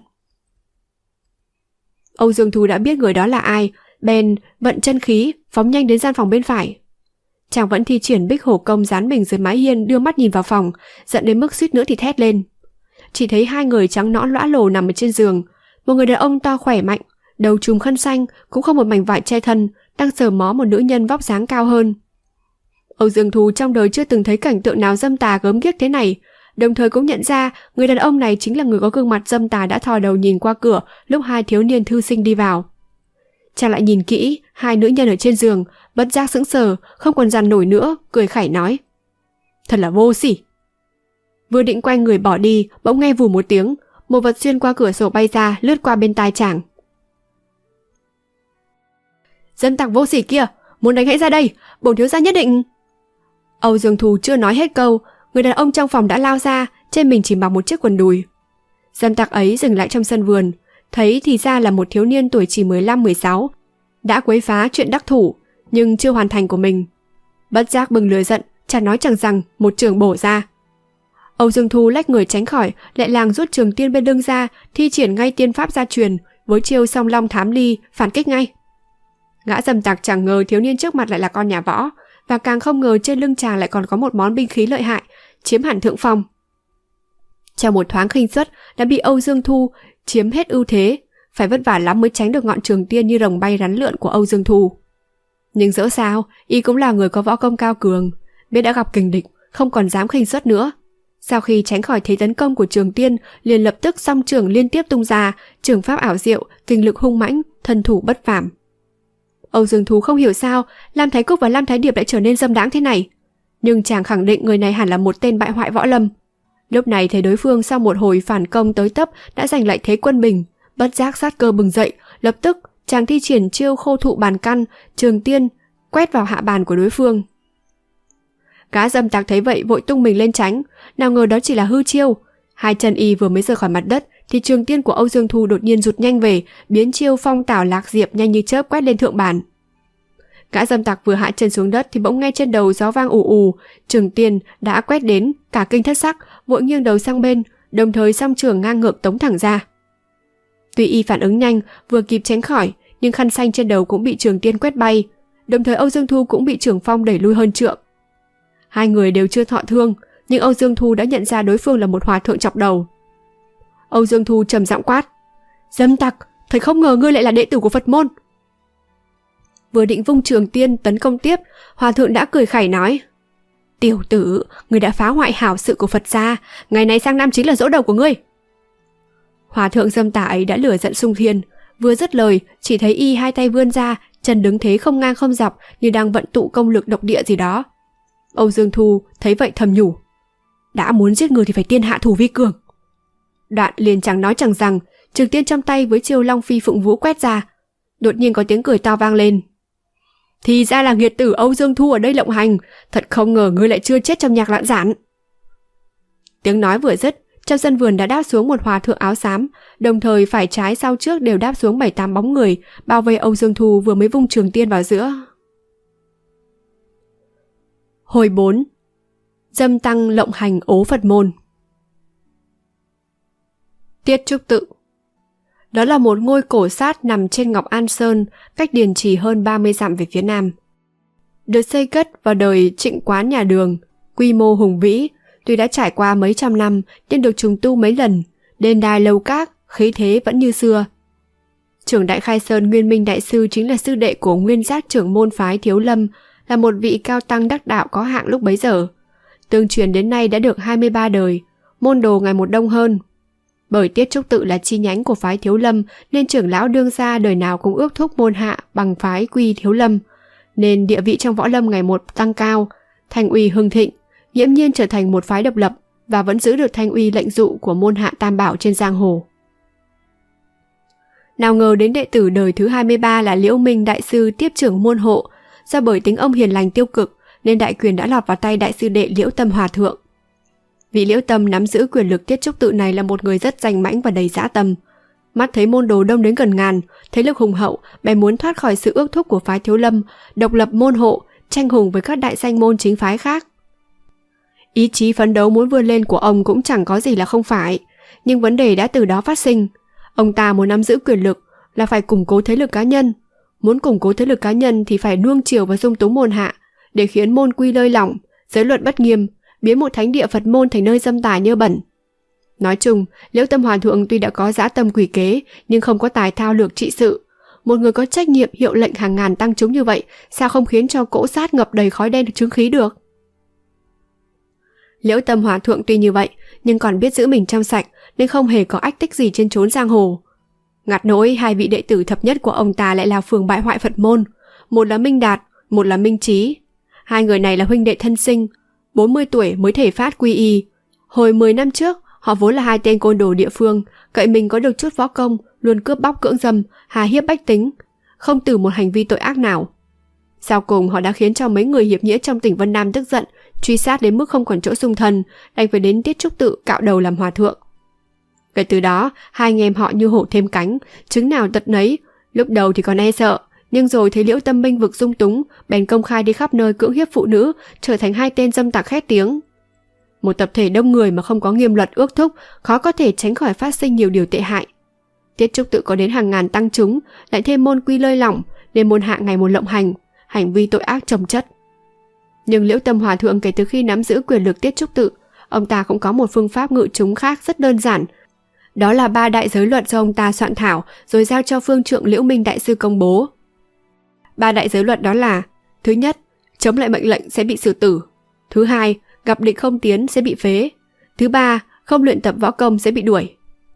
Âu Dương Thu đã biết người đó là ai, bèn vận chân khí phóng nhanh đến gian phòng bên phải. Chàng vẫn thi triển bích hổ công dán mình dưới mái hiên, đưa mắt nhìn vào phòng, giận đến mức suýt nữa thì thét lên. Chỉ thấy hai người trắng nõn lõa lồ nằm ở trên giường, một người đàn ông to khỏe mạnh, đầu trùm khăn xanh, cũng không một mảnh vải che thân, đang sờ mó một nữ nhân vóc dáng cao hơn. Âu Dương Thu trong đời chưa từng thấy cảnh tượng nào dâm tà gớm ghiếc thế này, đồng thời cũng nhận ra người đàn ông này chính là người có gương mặt dâm tà đã thò đầu nhìn qua cửa lúc hai thiếu niên thư sinh đi vào. Chàng lại nhìn kỹ hai nữ nhân ở trên giường, bất giác sững sờ, không còn dằn nổi nữa, cười khẩy nói: thật là vô sỉ. Vừa định quay người bỏ đi, bỗng nghe vù một tiếng, một vật xuyên qua cửa sổ bay ra, lướt qua bên tai chàng. Dâm tặc vô sỉ kia, muốn đánh hãy ra đây, bổn thiếu gia nhất định. Âu Dương Thù chưa nói hết câu, người đàn ông trong phòng đã lao ra, trên mình chỉ mặc một chiếc quần đùi. Dâm tặc ấy dừng lại trong sân vườn, thấy thì ra là một thiếu niên tuổi chỉ 15-16, đã quấy phá chuyện đắc thủ nhưng chưa hoàn thành của mình. Bất giác bừng lửa giận, chàng nói chẳng rằng một chưởng bổ ra. Âu Dương Thu lách người tránh khỏi, lại làng rút trường tiên bên lưng ra, thi triển ngay tiên pháp gia truyền, với chiêu song long thám ly, phản kích ngay. Gã dâm tặc chẳng ngờ thiếu niên trước mặt lại là con nhà võ, và càng không ngờ trên lưng chàng lại còn có một món binh khí lợi hại, chiếm hẳn thượng phong. Trong một thoáng khinh suất đã bị Âu Dương Thu chiếm hết ưu thế, phải vất vả lắm mới tránh được ngọn trường tiên như rồng bay rắn lượn của Âu Dương Thu. Nhưng dẫu sao, y cũng là người có võ công cao cường, biết đã gặp kình địch, không còn dám khinh suất nữa. Sau khi tránh khỏi thế tấn công của trường tiên, liền lập tức song trường liên tiếp tung ra, trường pháp ảo diệu, kinh lực hung mãnh, thân thủ bất phàm. Âu Dương Thu không hiểu sao Lam Thái Cúc và Lam Thái Điệp lại trở nên dâm đãng thế này, nhưng chàng khẳng định người này hẳn là một tên bại hoại võ lâm. Lúc này thấy đối phương sau một hồi phản công tới tấp đã giành lại thế quân bình, bất giác sát cơ bừng dậy, lập tức chàng thi triển chiêu khô thụ bàn căn, trường tiên quét vào hạ bàn của đối phương. Gã dâm tặc thấy vậy vội tung mình lên tránh, nào ngờ đó chỉ là hư chiêu. Hai chân y vừa mới rời khỏi mặt đất thì trường tiên của Âu Dương Thu đột nhiên rụt nhanh về, biến chiêu phong tảo lạc diệp nhanh như chớp quét lên thượng bàn. Gã dâm tặc vừa hạ chân xuống đất thì bỗng nghe trên đầu gió vang ù ù, trường tiên đã quét đến, cả kinh thất sắc, vội nghiêng đầu sang bên, đồng thời song trường ngang ngược tống thẳng ra. Tuy y phản ứng nhanh, vừa kịp tránh khỏi, nhưng khăn xanh trên đầu cũng bị trường tiên quét bay, đồng thời Âu Dương Thu cũng bị trường phong đẩy lui hơn trượng. Hai người đều chưa thọ thương, nhưng Âu Dương Thu đã nhận ra đối phương là một hòa thượng chọc đầu. Âu Dương Thu trầm giọng quát: dâm tặc, thầy không ngờ ngươi lại là đệ tử của Phật môn. Vừa định vung trường tiên tấn công tiếp, hòa thượng đã cười khẩy nói: tiểu tử, ngươi đã phá hoại hảo sự của Phật gia, ngày này sang năm chính là giỗ đầu của ngươi. Hòa thượng dâm tà ấy đã lửa giận xung thiên, vừa dứt lời chỉ thấy y hai tay vươn ra, chân đứng thế không ngang không dọc như đang vận tụ công lực độc địa gì đó. Âu Dương Thu thấy vậy thầm nhủ: đã muốn giết người thì phải tiên hạ thủ vi cường. Đoạn liền chẳng nói chẳng rằng, trường tiên trong tay với chiêu long phi phụng vũ quét ra. Đột nhiên có tiếng cười to vang lên: thì ra là nghiệt tử Âu Dương Thu ở đây lộng hành, thật không ngờ ngươi lại chưa chết trong nhạc loạn giản. Tiếng nói vừa dứt, trong sân vườn đã đáp xuống một hòa thượng áo xám, đồng thời phải trái sau trước đều đáp xuống 7-8 bóng người, bao vây Âu Dương Thu vừa mới vung trường tiên vào giữa. Hồi 4. Dâm tăng lộng hành ố Phật môn. Tiết Trúc Tự. Đó là một ngôi cổ sát nằm trên Ngọc An Sơn, cách Điền Trì hơn 30 dặm về phía nam. Được xây cất vào đời Trịnh Quán nhà Đường, quy mô hùng vĩ, tuy đã trải qua mấy trăm năm nhưng được trùng tu mấy lần, đền đài lầu các, khí thế vẫn như xưa. Trưởng Đại Khai Sơn Nguyên Minh Đại Sư chính là sư đệ của nguyên giác trưởng môn phái Thiếu Lâm, là một vị cao tăng đắc đạo có hạng lúc bấy giờ. Tương truyền đến nay đã được 23 đời, môn đồ ngày một đông hơn. Bởi Tiết Trúc Tự là chi nhánh của phái Thiếu Lâm nên trưởng lão đương gia đời nào cũng ước thúc môn hạ bằng phái quy Thiếu Lâm, nên địa vị trong võ lâm ngày một tăng cao, thành uy hưng thịnh, nghiễm nhiên trở thành một phái độc lập và vẫn giữ được thanh uy lệnh dụ của môn hạ tam bảo trên giang hồ. Nào ngờ đến đệ tử đời thứ 23 là Liễu Minh Đại Sư tiếp trưởng môn hộ, do bởi tính ông hiền lành tiêu cực nên đại quyền đã lọt vào tay đại sư đệ Liễu Tâm Hòa Thượng. Vị Liễu Tâm nắm giữ quyền lực Tiết Trúc Tự này là một người rất danh mãnh và đầy dã tâm. Mắt thấy môn đồ đông đến gần ngàn, thế lực hùng hậu, bèn muốn thoát khỏi sự ước thúc của phái Thiếu Lâm, độc lập môn hộ, tranh hùng với các đại danh môn chính phái khác. Ý chí phấn đấu muốn vươn lên của ông cũng chẳng có gì là không phải, nhưng vấn đề đã từ đó phát sinh. Ông ta muốn nắm giữ quyền lực là phải củng cố thế lực cá nhân. Muốn củng cố thế lực cá nhân thì phải nuông chiều và dung túng môn hạ, để khiến môn quy lơi lỏng, giới luật bất nghiêm, biến một thánh địa Phật môn thành nơi dâm tà nhơ bẩn. Nói chung, Liễu Tâm Hòa Thượng tuy đã có dã tâm quỷ kế, nhưng không có tài thao lược trị sự. Một người có trách nhiệm hiệu lệnh hàng ngàn tăng chúng như vậy, sao không khiến cho cỗ sát ngập đầy khói đen chứng khí được? Liễu Tâm Hòa thượng tuy như vậy, nhưng còn biết giữ mình trong sạch, nên không hề có ách tích gì trên chốn giang hồ. Ngặt nỗi hai vị đệ tử thập nhất của ông ta lại là phường bại hoại Phật môn, một là Minh Đạt, một là Minh Trí. Hai người này là huynh đệ thân sinh, 40 tuổi mới thể phát quy y. Hồi 10 năm trước, họ vốn là hai tên côn đồ địa phương, cậy mình có được chút võ công, luôn cướp bóc cưỡng dâm, hà hiếp bách tính, không từ một hành vi tội ác nào. Sau cùng họ đã khiến cho mấy người hiệp nghĩa trong tỉnh Vân Nam tức giận, truy sát đến mức không còn chỗ xung thân, đành phải đến Tiết Trúc Tự cạo đầu làm hòa thượng. Kể từ đó, hai anh em họ như hổ thêm cánh, trứng nào tật nấy. Lúc đầu thì còn e sợ, nhưng rồi thấy Liễu Tâm bênh vực dung túng, bèn công khai đi khắp nơi cưỡng hiếp phụ nữ, trở thành hai tên dâm tặc khét tiếng. Một tập thể đông người mà không có nghiêm luật ước thúc, khó có thể tránh khỏi phát sinh nhiều điều tệ hại. Tiết Trúc Tự có đến hàng ngàn tăng chúng, lại thêm môn quy lơi lỏng, nên môn hạ ngày một lộng hành, hành vi tội ác chồng chất. Nhưng Liễu Tâm Hòa thượng kể từ khi nắm giữ quyền lực Tiết Trúc Tự, ông ta cũng có một phương pháp ngự chúng khác rất đơn giản. Đó là 3 đại giới luật do ông ta soạn thảo rồi giao cho phương trượng Liễu Minh Đại Sư công bố. 3 đại giới luật đó là: thứ nhất, chống lại mệnh lệnh sẽ bị xử tử; thứ hai, gặp địch không tiến sẽ bị phế; thứ ba, không luyện tập võ công sẽ bị đuổi.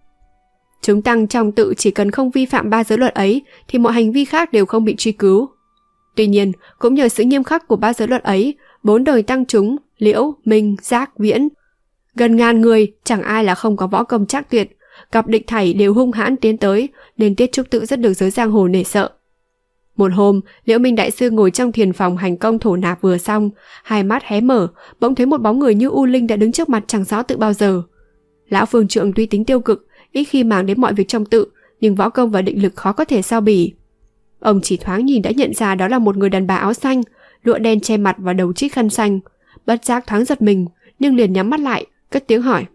Chúng tăng trong tự chỉ cần không vi phạm 3 giới luật ấy thì mọi hành vi khác đều không bị truy cứu. Tuy nhiên, cũng nhờ sự nghiêm khắc của 3 giới luật ấy, 4 đời tăng chúng Liễu, Minh, Giác, Viễn, gần ngàn người chẳng ai là không có võ công trác tuyệt, gặp địch thảy đều hung hãn tiến tới, nên Tiết Trúc Tự rất được giới giang hồ nể sợ. Một hôm, Liễu Minh Đại Sư ngồi trong thiền phòng hành công thổ nạp vừa xong, hai mắt hé mở, bỗng thấy một bóng người như u linh đã đứng trước mặt chẳng rõ tự bao giờ. Lão phương trượng tuy tính tiêu cực, ít khi màng đến mọi việc trong tự, nhưng võ công và định lực khó có thể sao bì. Ông chỉ thoáng nhìn đã nhận ra đó là một người đàn bà áo xanh, lụa đen che mặt và đầu trích khăn xanh. Bất giác thoáng giật mình, nhưng liền nhắm mắt lại, cất tiếng hỏi: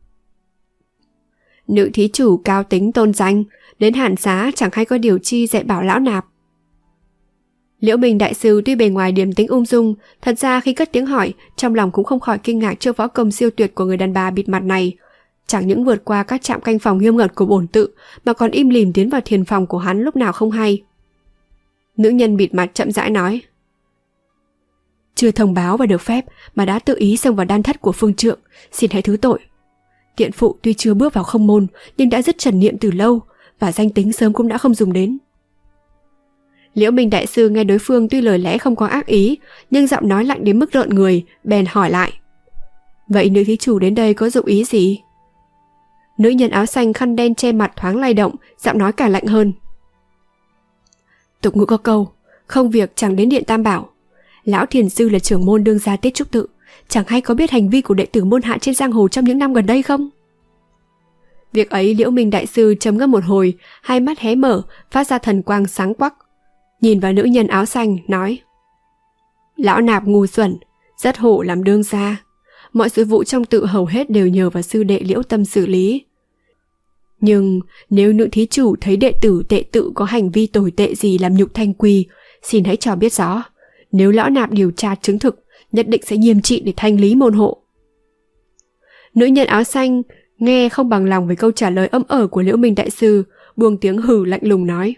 "Nữ thí chủ cao tính tôn danh, đến Hàn Xá chẳng hay có điều chi dạy bảo lão nạp?" Liễu Minh Đại Sư tuy bề ngoài điềm tĩnh ung dung, thật ra khi cất tiếng hỏi, trong lòng cũng không khỏi kinh ngạc trước võ công siêu tuyệt của người đàn bà bịt mặt này. Chẳng những vượt qua các trạm canh phòng nghiêm ngặt của bổn tự, mà còn im lìm tiến vào thiền phòng của hắn lúc nào không hay. Nữ nhân bịt mặt chậm rãi nói: "Chưa thông báo và được phép mà đã tự ý xông vào đan thất của phương trượng, xin hãy thứ tội. Tiện phụ tuy chưa bước vào không môn, nhưng đã dứt trần niệm từ lâu, và danh tính sớm cũng đã không dùng đến." Liễu Minh Đại Sư nghe đối phương tuy lời lẽ không có ác ý, nhưng giọng nói lạnh đến mức rợn người, bèn hỏi lại: "Vậy nữ thí chủ đến đây có dụng ý gì?" Nữ nhân áo xanh khăn đen che mặt thoáng lay động, giọng nói càng lạnh hơn: "Tục ngữ có câu, không việc chẳng đến điện Tam Bảo. Lão thiền sư là trưởng môn đương gia Tiết Trúc Tự, chẳng hay có biết hành vi của đệ tử môn hạ trên giang hồ trong những năm gần đây không?" Việc ấy Liễu Minh Đại Sư trầm ngâm một hồi, hai mắt hé mở, phát ra thần quang sáng quắc, nhìn vào nữ nhân áo xanh, nói: "Lão nạp ngu xuẩn, rất hổ làm đương gia. Mọi sự vụ trong tự hầu hết đều nhờ vào sư đệ Liễu Tâm xử lý. Nhưng nếu nữ thí chủ thấy đệ tử tệ tự có hành vi tồi tệ gì làm nhục thanh quy, xin hãy cho biết rõ. Nếu lão nạp điều tra chứng thực, nhất định sẽ nghiêm trị để thanh lý môn hộ." Nữ nhân áo xanh nghe không bằng lòng với câu trả lời ấm ở của Liễu Minh Đại Sư, buông tiếng hừ lạnh lùng nói: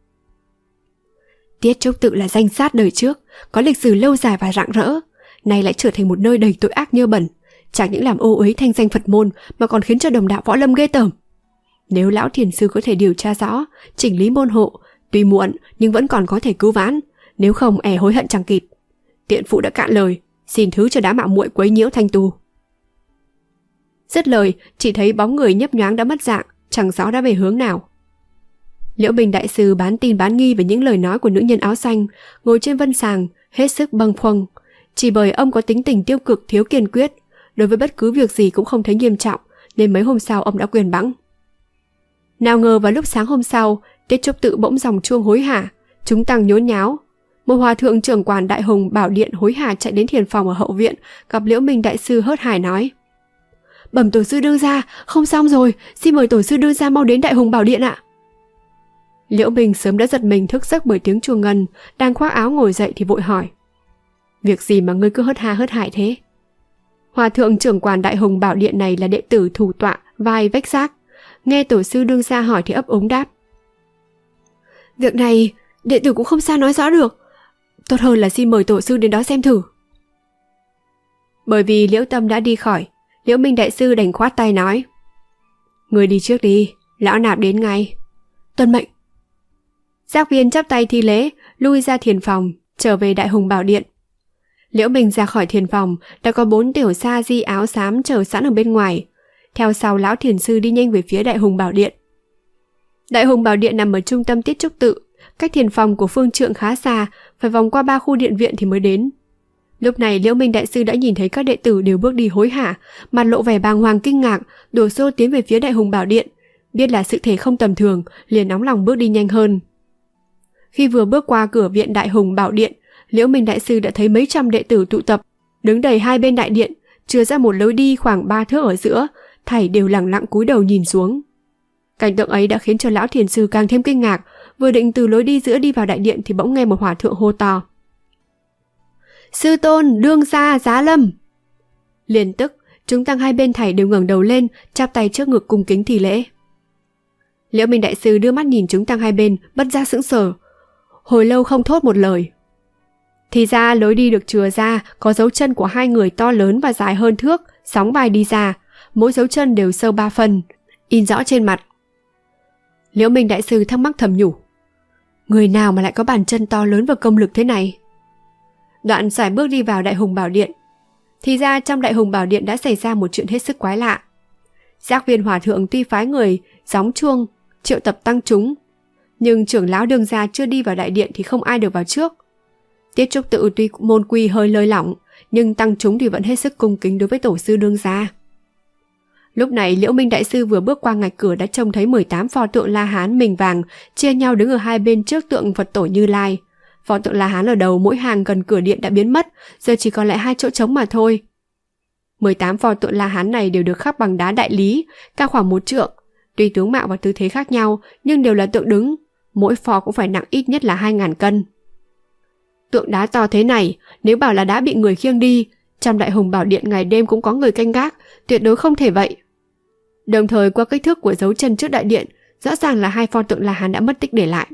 "Tiết Trúc Tự là danh sát đời trước, có lịch sử lâu dài và rạng rỡ, nay lại trở thành một nơi đầy tội ác nhơ bẩn, chẳng những làm ô uế thanh danh Phật môn mà còn khiến cho đồng đạo võ lâm ghê tởm. Nếu lão thiền sư có thể điều tra rõ, chỉnh lý môn hộ, tuy muộn nhưng vẫn còn có thể cứu vãn, nếu không e hối hận chẳng kịp. Tiện phụ đã cạn lời, xin thứ cho đã mạo muội quấy nhiễu thanh tu." Dứt lời, chỉ thấy bóng người nhấp nhoáng đã mất dạng, chẳng rõ đã về hướng nào. Liễu Minh Đại Sư bán tin bán nghi về những lời nói của nữ nhân áo xanh, ngồi trên vân sàng, hết sức bâng khuâng. Chỉ bởi ông có tính tình tiêu cực thiếu kiên quyết, đối với bất cứ việc gì cũng không thấy nghiêm trọng, nên mấy hôm sau ông đã quyền bẵng. Nào ngờ vào lúc sáng hôm sau, Tiết Trúc Tự bỗng dòng chuông hối hả, chúng tăng nhốn nháo. Một hòa thượng trưởng quản Đại Hùng Bảo Điện hối hả chạy đến thiền phòng ở hậu viện, gặp Liễu Minh Đại Sư hớt hải nói: "Bẩm tổ sư đương gia, không xong rồi, xin mời tổ sư đương gia mau đến Đại Hùng Bảo Điện ạ." Liễu Minh sớm đã giật mình thức giấc bởi tiếng chuông ngân, đang khoác áo ngồi dậy thì vội hỏi: "Việc gì mà ngươi cứ hớt ha hớt hải thế?" Hòa thượng trưởng quản Đại Hùng Bảo Điện này là đệ tử thủ tọa vai vách xác, nghe tổ sư đương gia hỏi thì ấp úng đáp: "Việc này đệ tử cũng không sao nói rõ được, tốt hơn là xin mời tổ sư đến đó xem thử." Bởi vì Liễu Tâm đã đi khỏi, Liễu Minh đại sư đành khoát tay nói: Người đi trước đi, lão nạp đến ngay. Tuân mệnh. Giác Viên chắp tay thi lễ, lui ra thiền phòng, trở về Đại Hùng Bảo Điện. Liễu Minh ra khỏi thiền phòng, đã có 4 tiểu sa di áo xám chờ sẵn ở bên ngoài. Theo sau lão thiền sư đi nhanh về phía Đại Hùng Bảo Điện. Đại Hùng Bảo Điện nằm ở trung tâm Tiết Trúc Tự, cách thiền phòng của Phương Trượng khá xa, phải vòng qua 3 khu điện viện thì mới đến. Lúc này Liễu Minh đại sư đã nhìn thấy các đệ tử đều bước đi hối hả, mặt lộ vẻ bàng hoàng kinh ngạc, đổ xô tiến về phía Đại Hùng Bảo Điện, biết là sự thể không tầm thường, liền nóng lòng bước đi nhanh hơn. Khi vừa bước qua cửa viện Đại Hùng Bảo Điện, Liễu Minh đại sư đã thấy mấy trăm đệ tử tụ tập, đứng đầy hai bên đại điện, chừa ra một lối đi khoảng 3 thước ở giữa, thảy đều lẳng lặng cúi đầu nhìn xuống. Cảnh tượng ấy đã khiến cho lão thiền sư càng thêm kinh ngạc, vừa định từ lối đi giữa đi vào đại điện thì bỗng nghe một hòa thượng hô to: Sư tôn, đương gia, giá lâm. Liền tức, chúng tăng hai bên thảy đều ngẩng đầu lên, chắp tay trước ngực cung kính thi lễ. Liễu Minh đại sư đưa mắt nhìn chúng tăng hai bên, bất giác sững sờ, hồi lâu không thốt một lời. Thì ra lối đi được chừa ra có dấu chân của hai người to lớn và dài hơn thước, sóng vai đi ra, mỗi dấu chân đều sâu 3 phần, in rõ trên mặt. Liễu Minh đại sư thắc mắc thầm nhủ, người nào mà lại có bàn chân to lớn và công lực thế này? Đoạn sải bước đi vào Đại Hùng Bảo Điện. Thì ra trong Đại Hùng Bảo Điện đã xảy ra một chuyện hết sức quái lạ. Giác Viên hòa thượng tuy phái người gióng chuông triệu tập tăng chúng, nhưng trưởng lão đương gia chưa đi vào đại điện thì không ai được vào trước. Tiết Trúc Tự tuy môn quy hơi lơi lỏng, nhưng tăng chúng thì vẫn hết sức cung kính đối với tổ sư đương gia. Lúc này Liễu Minh đại sư vừa bước qua ngạch cửa đã trông thấy 18 pho tượng La Hán mình vàng chia nhau đứng ở hai bên trước tượng Phật tổ Như Lai. Pho tượng La Hán ở đầu mỗi hàng gần cửa điện đã biến mất, giờ chỉ còn lại 2 chỗ trống mà thôi. 18 pho tượng La Hán này đều được khắc bằng đá đại lý, cao khoảng 1 trượng. Tuy tướng mạo và tư thế khác nhau, nhưng đều là tượng đứng, mỗi pho cũng phải nặng ít nhất là 2.000 cân. Tượng đá to thế này, nếu bảo là đã bị người khiêng đi, trong Đại Hùng Bảo Điện ngày đêm cũng có người canh gác, tuyệt đối không thể vậy. Đồng thời qua kích thước của dấu chân trước đại điện, rõ ràng là 2 pho tượng La Hán đã mất tích để lại.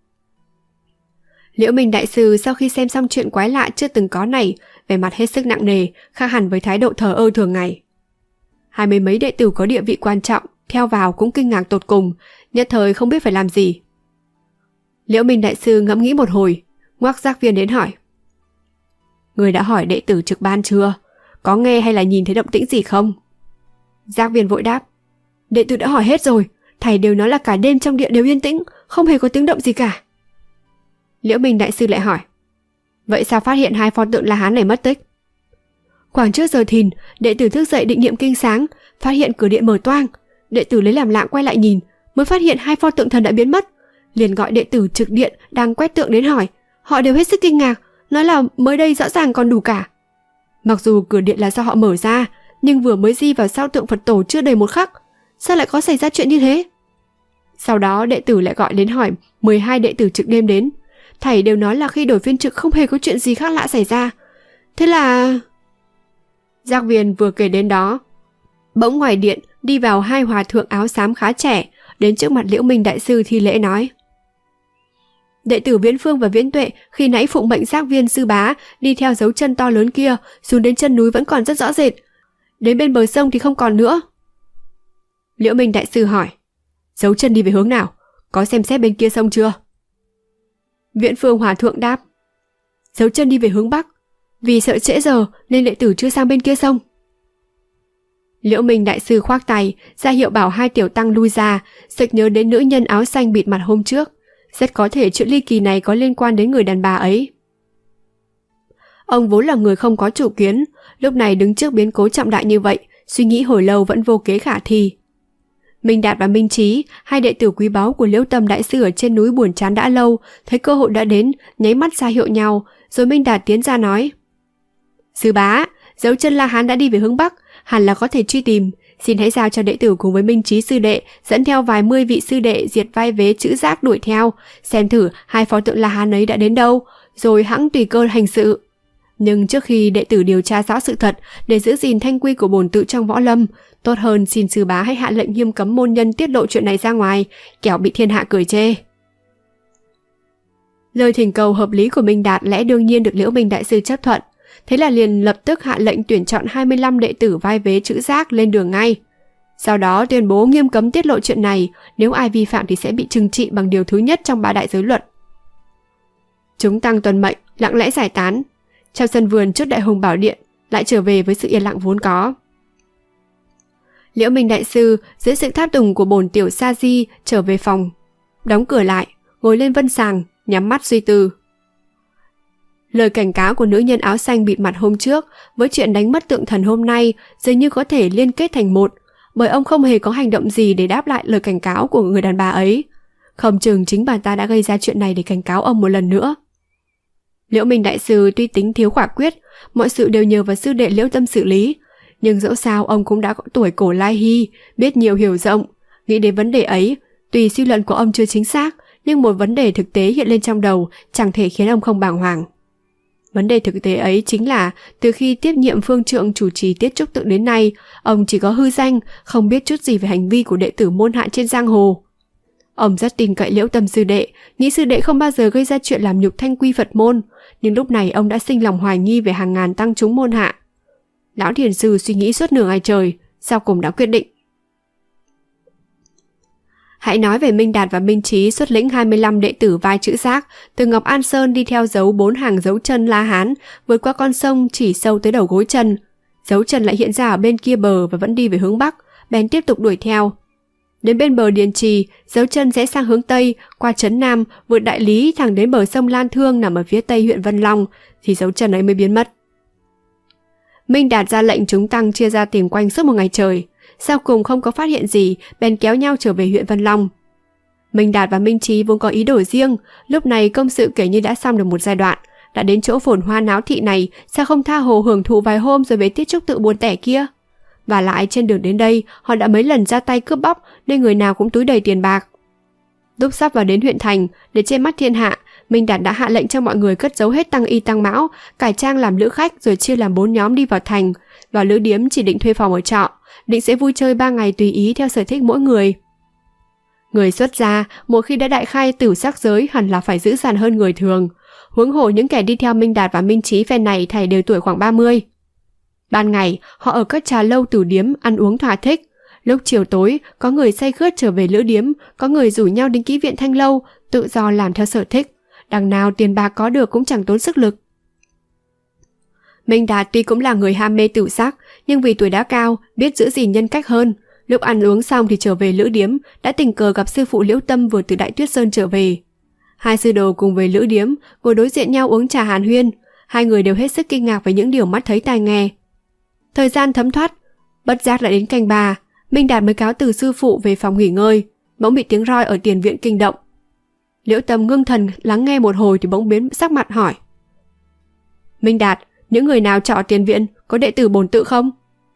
Liễu Minh đại sư sau khi xem xong chuyện quái lạ chưa từng có này, vẻ mặt hết sức nặng nề, khác hẳn với thái độ thờ ơ thường ngày. 20 mấy đệ tử có địa vị quan trọng theo vào cũng kinh ngạc tột cùng, nhất thời không biết phải làm gì. Liễu Minh đại sư ngẫm nghĩ một hồi, ngoắc Giác Viên đến hỏi: Người đã hỏi đệ tử trực ban chưa? Có nghe hay là nhìn thấy động tĩnh gì không? Giác Viên vội đáp: Đệ tử đã hỏi hết rồi, thầy đều nói là cả đêm trong điện đều yên tĩnh, không hề có tiếng động gì cả. Liễu Minh đại sư lại hỏi: Vậy sao phát hiện 2 pho tượng La Hán này mất tích? Khoảng trước giờ thìn, đệ tử thức dậy định niệm kinh sáng, phát hiện cửa điện mở toang. Đệ tử lấy làm lạ quay lại nhìn, mới phát hiện 2 pho tượng thần đã biến mất. Liền gọi đệ tử trực điện đang quét tượng đến hỏi, họ đều hết sức kinh ngạc, nói là mới đây rõ ràng còn đủ cả. Mặc dù cửa điện là do họ mở ra, nhưng vừa mới di vào sau tượng Phật tổ chưa đầy 1 khắc, sao lại có xảy ra chuyện như thế? Sau đó đệ tử lại gọi đến hỏi 12 đệ tử trực đêm đến, thầy đều nói là khi đổi phiên trực không hề có chuyện gì khác lạ xảy ra. Thế là... Giác Viên vừa kể đến đó, bỗng ngoài điện đi vào 2 hòa thượng áo xám khá trẻ, đến trước mặt Liễu Minh đại sư thi lễ nói: Đệ tử Viễn Phương và Viễn Tuệ khi nãy phụng mệnh Giác Viên sư bá đi theo dấu chân to lớn kia, xuống đến chân núi vẫn còn rất rõ rệt, đến bên bờ sông thì không còn nữa. Liễu Minh đại sư hỏi: Dấu chân đi về hướng nào? Có xem xét bên kia sông chưa? Viễn Phương hòa thượng đáp: Dấu chân đi về hướng bắc, vì sợ trễ giờ nên đệ tử chưa sang bên kia sông. Liễu Minh đại sư khoác tay ra hiệu bảo 2 tiểu tăng lui ra, sực nhớ đến nữ nhân áo xanh bịt mặt hôm trước, rất có thể chuyện ly kỳ này có liên quan đến người đàn bà ấy. Ông vốn là người không có chủ kiến, lúc này đứng trước biến cố trọng đại như vậy, suy nghĩ hồi lâu vẫn vô kế khả thi. Minh Đạt và Minh Trí, 2 đệ tử quý báu của Liễu Tâm đại sư ở trên núi buồn chán đã lâu, thấy cơ hội đã đến, nháy mắt ra hiệu nhau, rồi Minh Đạt tiến ra nói: Sư bá, dấu chân La Hán đã đi về hướng bắc, hẳn là có thể truy tìm, xin hãy giao cho đệ tử cùng với Minh Trí sư đệ dẫn theo vài 10 vị sư đệ diệt vai vế chữ giác đuổi theo, xem thử 2 pho tượng La Hán ấy đã đến đâu, rồi hẵng tùy cơ hành sự. Nhưng trước khi đệ tử điều tra rõ sự thật để giữ gìn thanh quy của bổn tự trong võ lâm, tốt hơn xin sư bá hãy hạ lệnh nghiêm cấm môn nhân tiết lộ chuyện này ra ngoài, kẻo bị thiên hạ cười chê. Lời thỉnh cầu hợp lý của Minh Đạt lẽ đương nhiên được Liễu Minh đại sư chấp thuận. thế là liền lập tức hạ lệnh tuyển chọn 25 đệ tử vai vế chữ giác lên đường ngay. Sau đó tuyên bố nghiêm cấm tiết lộ chuyện này, nếu ai vi phạm thì sẽ bị trừng trị bằng điều thứ nhất trong 3 đại giới luật. Chúng tăng tuân mệnh, lặng lẽ giải tán. Trong sân vườn trước Đại Hùng Bảo Điện lại trở về với sự yên lặng vốn có. Liễu Minh đại sư dưới sự tháp tùng của bổn tiểu sa di trở về phòng, đóng cửa lại, ngồi lên vân sàng, nhắm mắt suy tư. Lời cảnh cáo của nữ nhân áo xanh bịt mặt hôm trước với chuyện đánh mất tượng thần hôm nay dường như có thể liên kết thành một, bởi ông không hề có hành động gì để đáp lại lời cảnh cáo của người đàn bà ấy. Không chừng chính bà ta đã gây ra chuyện này để cảnh cáo ông một lần nữa. Liễu Minh đại sư tuy tính thiếu quả quyết, mọi sự đều nhờ vào sư đệ Liễu Tâm xử lý, nhưng dẫu sao ông cũng đã có tuổi cổ lai hy, biết nhiều hiểu rộng. Nghĩ đến vấn đề ấy, tuy suy luận của ông chưa chính xác, nhưng một vấn đề thực tế hiện lên trong đầu chẳng thể khiến ông không bàng hoàng. Vấn đề thực tế ấy chính là từ khi tiếp nhiệm phương trượng chủ trì tiết trúc tượng đến nay, ông chỉ có hư danh, không biết chút gì về hành vi của đệ tử môn hạ trên giang hồ. Ông rất tin cậy Liễu Tâm sư đệ, nghĩ sư đệ không bao giờ gây ra chuyện làm nhục thanh quy Phật môn, nhưng lúc này ông đã sinh lòng hoài nghi về hàng ngàn tăng chúng môn hạ. Lão thiền sư suy nghĩ suốt nửa ngày trời, sau cùng đã quyết định. Hãy nói về Minh Đạt và Minh Trí xuất lĩnh 25 đệ tử vai chữ giác từ Ngọc An Sơn đi theo dấu 4 hàng dấu chân La Hán, vượt qua con sông chỉ sâu tới đầu gối chân. Dấu chân lại hiện ra ở bên kia bờ và vẫn đi về hướng bắc, bèn tiếp tục đuổi theo. Đến bên bờ Điền Trì, dấu chân rẽ sang hướng tây, qua trấn Nam, vượt Đại Lý thẳng đến bờ sông Lan Thương nằm ở phía tây huyện Vân Long, thì dấu chân ấy mới biến mất. Minh Đạt ra lệnh chúng tăng chia ra tìm quanh suốt một ngày trời, sau cùng không có phát hiện gì, bèn kéo nhau trở về huyện Vân Long. Minh Đạt và Minh Trí vốn có ý đổi riêng, lúc này công sự kể như đã xong được một giai đoạn, đã đến chỗ phồn hoa náo thị này, sao không tha hồ hưởng thụ vài hôm rồi về tiết trúc tự buồn tẻ kia. Và lại trên đường đến đây, họ đã mấy lần ra tay cướp bóc nên người nào cũng túi đầy tiền bạc. Lúc sắp vào đến huyện thành, để che mắt thiên hạ, Minh Đạt đã hạ lệnh cho mọi người cất giấu hết tăng y tăng mão, cải trang làm lữ khách rồi chia làm 4 nhóm đi vào thành. Vào lữ điếm chỉ định thuê phòng ở trọ, định sẽ vui chơi 3 ngày tùy ý theo sở thích mỗi người. Người xuất gia, một khi đã đại khai tử sắc giới hẳn là phải giữ dằn hơn người thường. Huống hồ những kẻ đi theo Minh Đạt và Minh Trí phen này thảy đều tuổi khoảng 30. Ban ngày, họ ở các trà lâu tử điếm ăn uống thỏa thích. Lúc chiều tối, có người say khướt trở về lữ điếm, có người rủ nhau đến ký viện Thanh Lâu, tự do làm theo sở thích. Đằng nào tiền bạc có được cũng chẳng tốn sức lực. Minh Đạt tuy cũng là người ham mê tử sắc, nhưng vì tuổi đã cao, biết giữ gìn nhân cách hơn. Lúc ăn uống xong thì trở về lữ điếm, đã tình cờ gặp sư phụ Liễu Tâm vừa từ Đại Tuyết Sơn trở về. Hai sư đồ cùng về lữ điếm, ngồi đối diện nhau uống trà hàn huyên. Hai người đều hết sức kinh ngạc với những điều mắt thấy tai nghe. Thời gian thấm thoát, bất giác lại đến canh 3, Minh Đạt mới cáo từ sư phụ về phòng nghỉ ngơi, bỗng bị tiếng roi ở tiền viện kinh động. Liễu Tâm ngưng thần lắng nghe một hồi thì bỗng biến sắc mặt hỏi: Minh Đạt, những người nào trọ tiền viện có đệ tử bổn tự không?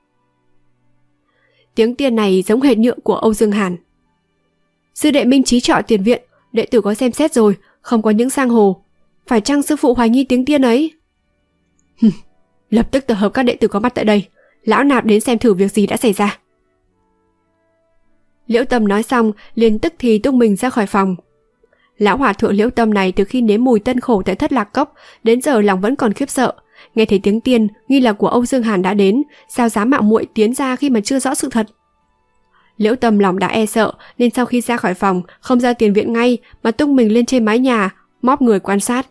Tiếng tiên này giống hệt nhựa của Âu Dương Hàn. Sư đệ Minh Trí trọ tiền viện, đệ tử có xem xét rồi, không có những sang hồ. Phải chăng sư phụ hoài nghi tiếng tiên ấy? Lập tức tập hợp các đệ tử có mặt tại đây, lão nạp đến xem thử việc gì đã xảy ra. Liễu Tâm nói xong liền tức thì tung mình ra khỏi phòng. Lão hòa thượng Liễu Tâm này từ khi nếm mùi tân khổ tại Thất Lạc Cốc đến giờ lòng vẫn còn khiếp sợ. Nghe thấy tiếng tiên nghi là của Âu Dương Hàn đã đến, sao dám mạo muội tiến ra khi mà chưa rõ sự thật. Liễu Tâm lòng đã e sợ nên sau khi ra khỏi phòng không ra tiền viện ngay mà tung mình lên trên mái nhà, móp người quan sát.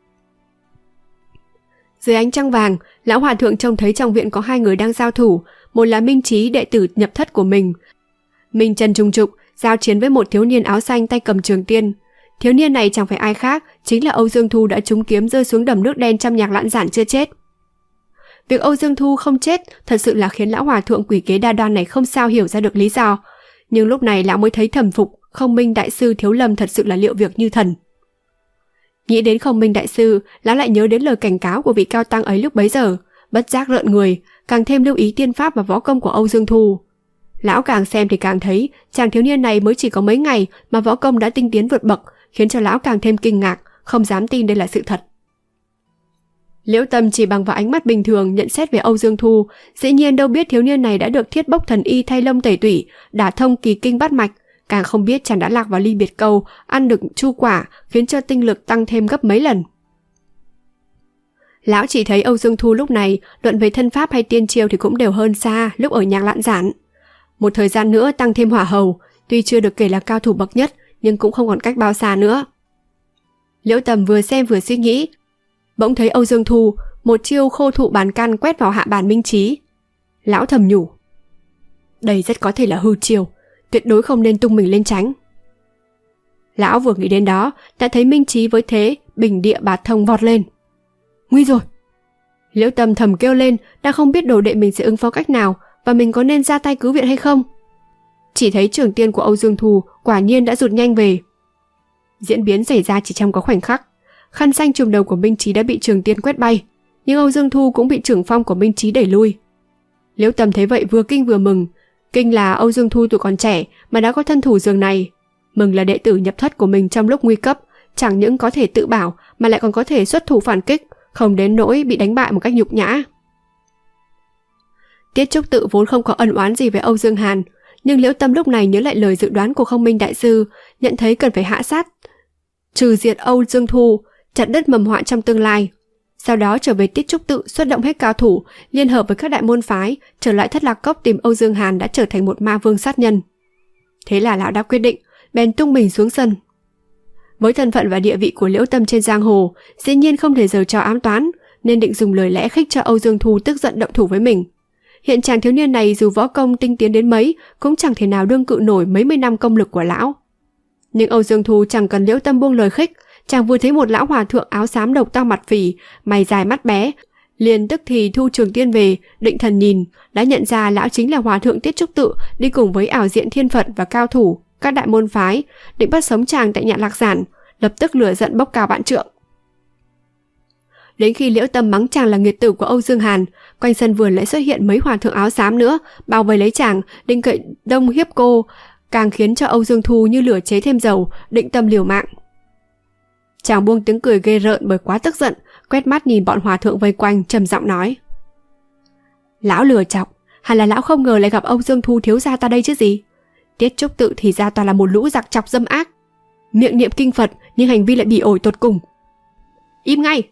Dưới ánh trăng vàng, lão hòa thượng trông thấy trong viện có 2 người đang giao thủ, một là Minh Trí, đệ tử nhập thất của mình. Minh chân trung trục giao chiến với một thiếu niên áo xanh tay cầm trường tiên. Thiếu niên này chẳng phải ai khác, chính là Âu Dương Thu đã trúng kiếm rơi xuống đầm nước đen trong nhạc Lạn Giản chưa chết. Việc Âu Dương Thu không chết thật sự là khiến lão hòa thượng quỷ kế đa đoan này không sao hiểu ra được lý do, nhưng lúc này lão mới thấy thầm phục Không Minh đại sư Thiếu Lâm thật sự là liệu việc như thần. Nghĩ đến Không Minh đại sư, lão lại nhớ đến lời cảnh cáo của vị cao tăng ấy lúc bấy giờ, bất giác rợn người, càng thêm lưu ý tiên pháp và võ công của Âu Dương Thu. Lão càng xem thì càng thấy chàng thiếu niên này mới chỉ có mấy ngày mà võ công đã tinh tiến vượt bậc, khiến cho lão càng thêm kinh ngạc, không dám tin đây là sự thật. Liễu Tâm chỉ bằng vào ánh mắt bình thường nhận xét về Âu Dương Thu, dĩ nhiên đâu biết thiếu niên này đã được Thiết Bốc thần y thay lông tẩy tủy, đả thông kỳ kinh bát mạch, càng không biết chàng đã lạc vào ly biệt câu, ăn được chu quả, khiến cho tinh lực tăng thêm gấp mấy lần. Lão chỉ thấy Âu Dương Thu lúc này luận về thân pháp hay tiên chiêu thì cũng đều hơn xa lúc ở Nhạc Lạn Giản. Một thời gian nữa tăng thêm hỏa hầu, tuy chưa được kể là cao thủ bậc nhất nhưng cũng không còn cách bao xa nữa. Liễu Tầm vừa xem vừa suy nghĩ, bỗng thấy Âu Dương Thu một chiêu khô thụ bàn căn quét vào hạ bàn Minh Trí. Lão thầm nhủ, đây rất có thể là hư chiêu, tuyệt đối không nên tung mình lên tránh. Lão vừa nghĩ đến đó đã thấy Minh Trí với thế bình địa bạt thông vọt lên. Nguy rồi! Liễu Tầm thầm kêu lên, đã không biết đồ đệ mình sẽ ứng phó cách nào và mình có nên ra tay cứu viện hay không. Chỉ thấy trường tiên của Âu Dương Thu quả nhiên đã rụt nhanh về. Diễn biến xảy ra chỉ trong có khoảnh khắc. Khăn xanh trùm đầu của Minh Trí đã bị trường tiên quét bay, nhưng Âu Dương Thu cũng bị trưởng phong của Minh Trí đẩy lui. Liễu Tầm thấy vậy vừa kinh vừa mừng. Kinh là Âu Dương Thu tuổi còn trẻ mà đã có thân thủ dường này. Mừng là đệ tử nhập thất của mình trong lúc nguy cấp chẳng những có thể tự bảo mà lại còn có thể xuất thủ phản kích, không đến nỗi bị đánh bại một cách nhục nhã. Tiết Trúc Tự vốn không có ân oán gì với Âu Dương Hàn, nhưng Liễu Tâm lúc này nhớ lại lời dự đoán của Không Minh đại sư, nhận thấy cần phải hạ sát, trừ diệt Âu Dương Thu, chặt đứt mầm họa trong tương lai. Sau đó trở về Tiết Trúc Tự, xuất động hết cao thủ, liên hợp với các đại môn phái, trở lại Thất Lạc Cốc tìm Âu Dương Hàn đã trở thành một ma vương sát nhân. Thế là lão đã quyết định, bèn tung mình xuống sân. Với thân phận và địa vị của Liễu Tâm trên giang hồ, dĩ nhiên không thể giở trò ám toán, nên định dùng lời lẽ khích cho Âu Dương Thu tức giận động thủ với mình. Hiện chàng thiếu niên này dù võ công tinh tiến đến mấy, cũng chẳng thể nào đương cự nổi mấy mươi năm công lực của lão. Nhưng Âu Dương Thu chẳng cần Liễu Tâm buông lời khích, chàng vừa thấy một lão hòa thượng áo xám đầu to mặt phì, mày dài mắt bé, liền tức thì thu trường tiên về, định thần nhìn, đã nhận ra lão chính là hòa thượng Tiết Trúc Tự đi cùng với ảo diện thiên Phật và cao thủ các đại môn phái, định bắt sống chàng tại Nhạn Lạc Giản, lập tức lửa giận bốc cao vạn trượng. Đến khi Liễu Tâm mắng chàng là nghiệt tử của Âu Dương Hàn, quanh sân vườn lại xuất hiện mấy hòa thượng áo xám nữa, bao vây lấy chàng, định cậy đông hiếp cô, càng khiến cho Âu Dương Thu như lửa chế thêm dầu, định tâm liều mạng. Chàng buông tiếng cười ghê rợn bởi quá tức giận, quét mắt nhìn bọn hòa thượng vây quanh, trầm giọng nói: Lão lừa chọc, hẳn là lão không ngờ lại gặp Âu Dương Thu thiếu gia ta đây chứ gì. Tiết Trúc Tự thì ra toàn là một lũ giặc chọc dâm ác, miệng niệm kinh Phật nhưng hành vi lại bỉ ổi tột cùng. Im ngay!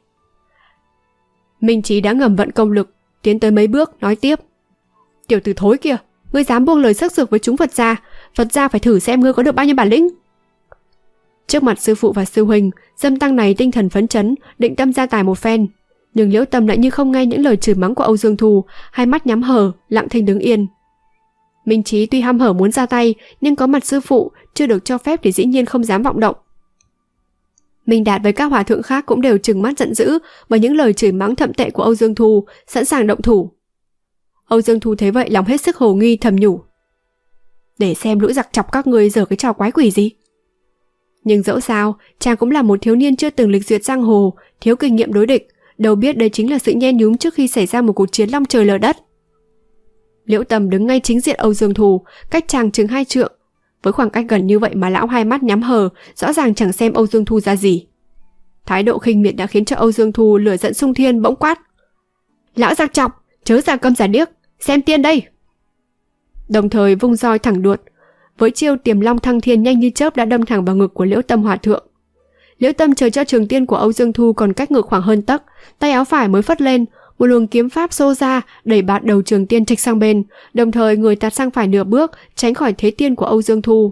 Minh Trí đã ngầm vận công lực, tiến tới mấy bước, nói tiếp: Tiểu tử thối kia, ngươi dám buông lời sắc sược với chúng Phật gia phải thử xem ngươi có được bao nhiêu bản lĩnh. Trước mặt sư phụ và sư huynh, dâm tăng này tinh thần phấn chấn, định tâm ra tài một phen, nhưng Liễu Tâm lại như không nghe những lời chửi mắng của Âu Dương Thu, hai mắt nhắm hờ, lặng thinh đứng yên. Minh Trí tuy hăm hở muốn ra tay, nhưng có mặt sư phụ chưa được cho phép thì dĩ nhiên không dám vọng động. Minh Đạt với các hòa thượng khác cũng đều trừng mắt giận dữ bởi những lời chửi mắng thậm tệ của Âu Dương Thu, sẵn sàng động thủ. Âu Dương Thu thấy vậy lòng hết sức hồ nghi, thầm nhủ: Để xem lũ giặc chọc các người giở cái trò quái quỷ gì. Nhưng dẫu sao, chàng cũng là một thiếu niên chưa từng lịch duyệt giang hồ, thiếu kinh nghiệm đối địch, đâu biết đây chính là sự nhen nhúm trước khi xảy ra một cuộc chiến long trời lở đất. Liễu Tầm đứng ngay chính diện Âu Dương Thu, cách chàng chừng 2 trượng. Với khoảng cách gần như vậy mà lão hai mắt nhắm hờ, rõ ràng chẳng xem Âu Dương Thu ra gì. Thái độ khinh miệt đã khiến cho Âu Dương Thu lửa giận xung thiên, bỗng quát: Lão giặc chọc, chớ giả câm giả điếc, xem tiên đây. Đồng thời vung roi thẳng đuột, với chiêu Tiềm Long Thăng Thiên nhanh như chớp đã đâm thẳng vào ngực của Liễu Tâm hòa thượng. Liễu Tâm chờ cho trường tiên của Âu Dương Thu còn cách ngực khoảng hơn tấc, tay áo phải mới phất lên, một luồng kiếm pháp xô ra đẩy bạt đầu trường tiên trịch sang bên, đồng thời người tạt sang phải nửa bước, tránh khỏi thế tiên của Âu Dương Thu.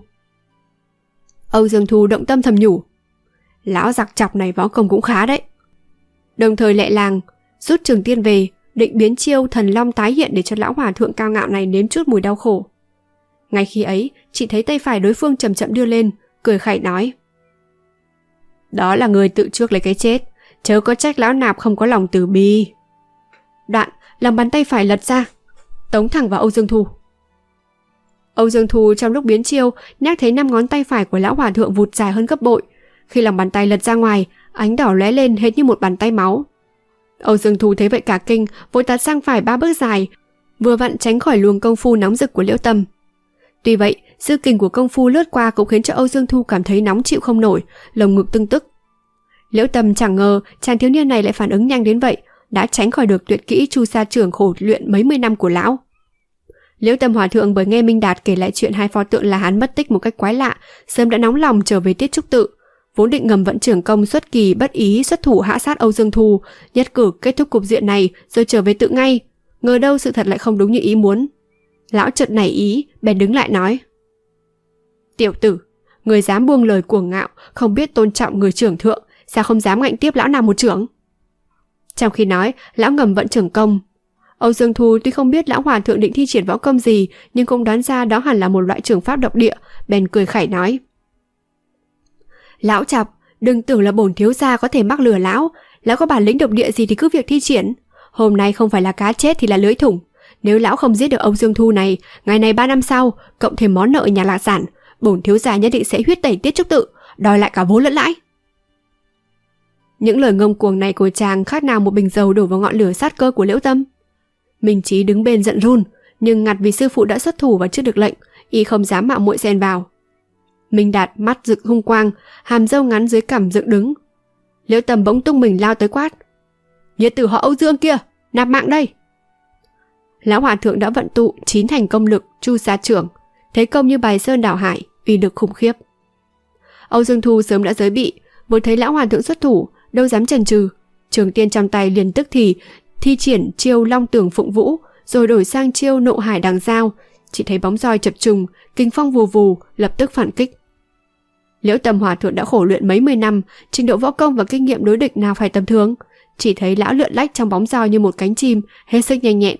Âu Dương Thu động tâm thầm nhủ: Lão giặc chọc này võ công cũng khá đấy. Đồng thời lẹ làng rút trường tiên về, định biến chiêu Thần Long tái hiện để cho lão hòa thượng cao ngạo này nếm chút mùi đau khổ. Ngay khi ấy, chỉ thấy tay phải đối phương chậm chậm đưa lên, cười khẩy nói: Đó là người tự chuốc lấy cái chết, chớ có trách lão nạp không có lòng từ bi. Đoạn, lòng bàn tay phải lật ra, tống thẳng vào Âu Dương Thu. Âu Dương Thu trong lúc biến chiêu, nhắc thấy 5 ngón tay phải của lão hòa thượng vụt dài hơn gấp bội. Khi lòng bàn tay lật ra ngoài, ánh đỏ lóe lên hệt như một bàn tay máu. Âu Dương Thu thấy vậy cả kinh, vội tạt sang phải 3 bước dài, vừa vặn tránh khỏi luồng công phu nóng rực của Liễu Tâm. Tuy vậy, dư kình của công phu lướt qua cũng khiến cho Âu Dương Thu cảm thấy nóng chịu không nổi, lồng ngực tưng tức. Liễu Tâm chẳng ngờ chàng thiếu niên này lại phản ứng nhanh đến vậy, đã tránh khỏi được tuyệt kỹ Chu Sa trưởng khổ luyện mấy mươi năm của lão. Liễu Tâm hòa thượng bởi nghe Minh Đạt kể lại chuyện hai pho tượng La Hán mất tích một cách quái lạ, sớm đã nóng lòng trở về Tiết Trúc Tự, vốn định ngầm vận trưởng công xuất kỳ bất ý xuất thủ hạ sát Âu Dương Thu, nhất cử kết thúc cục diện này rồi trở về tự ngay. Ngờ đâu sự thật lại không đúng như ý muốn. Lão chợt nảy ý, bèn đứng lại nói: Tiểu tử, người dám buông lời cuồng ngạo, không biết tôn trọng người trưởng thượng, sao không dám ngạnh tiếp lão nào một chưởng? Trong khi nói, lão ngầm vận trưởng công. Âu Dương Thu tuy không biết lão hòa thượng định thi triển võ công gì, nhưng cũng đoán ra đó hẳn là một loại trưởng pháp độc địa, bèn cười khẩy nói: Lão chọc, đừng tưởng là bổn thiếu gia có thể mắc lừa lão có bản lĩnh độc địa gì thì cứ việc thi triển. Hôm nay không phải là cá chết thì là lưới thủng. Nếu lão không giết được Âu Dương Thu này, ngày này 3 năm sau, cộng thêm món nợ nhà Lạc Sản, bổn thiếu gia nhất định sẽ huyết tẩy Tiết Trúc Tự, đòi lại cả vốn lẫn lãi. Những lời ngông cuồng này của chàng khác nào một bình dầu đổ vào ngọn lửa sát cơ của Liễu Tâm. Minh Chí đứng bên giận run, nhưng ngặt vì sư phụ đã xuất thủ và chưa được lệnh, y không dám mạo muội xen vào. Minh Đạt mắt rực hung quang, hàm râu ngắn dưới cằm dựng đứng. Liễu Tâm bỗng tung mình lao tới quát: Nhiệt tử họ Âu Dương kia, nạp mạng đây! Lão hòa thượng đã vận tụ 9 thành công lực chu sa trưởng, thế công như bài sơn đảo hải, uy lực khủng khiếp. Âu Dương Thu sớm đã giới bị, vừa thấy lão hòa thượng xuất thủ, đâu dám chần chừ, trường tiên trong tay liền tức thì thi triển chiêu long tường phụng vũ, rồi đổi sang chiêu nộ hải đằng dao. Chỉ thấy bóng roi chập trùng, kinh phong vù vù, lập tức phản kích. Liễu Tâm hòa thượng đã khổ luyện mấy mươi năm, trình độ võ công và kinh nghiệm đối địch nào phải tầm thường. Chỉ thấy lão lượn lách trong bóng roi như một cánh chim, hết sức nhanh nhẹn.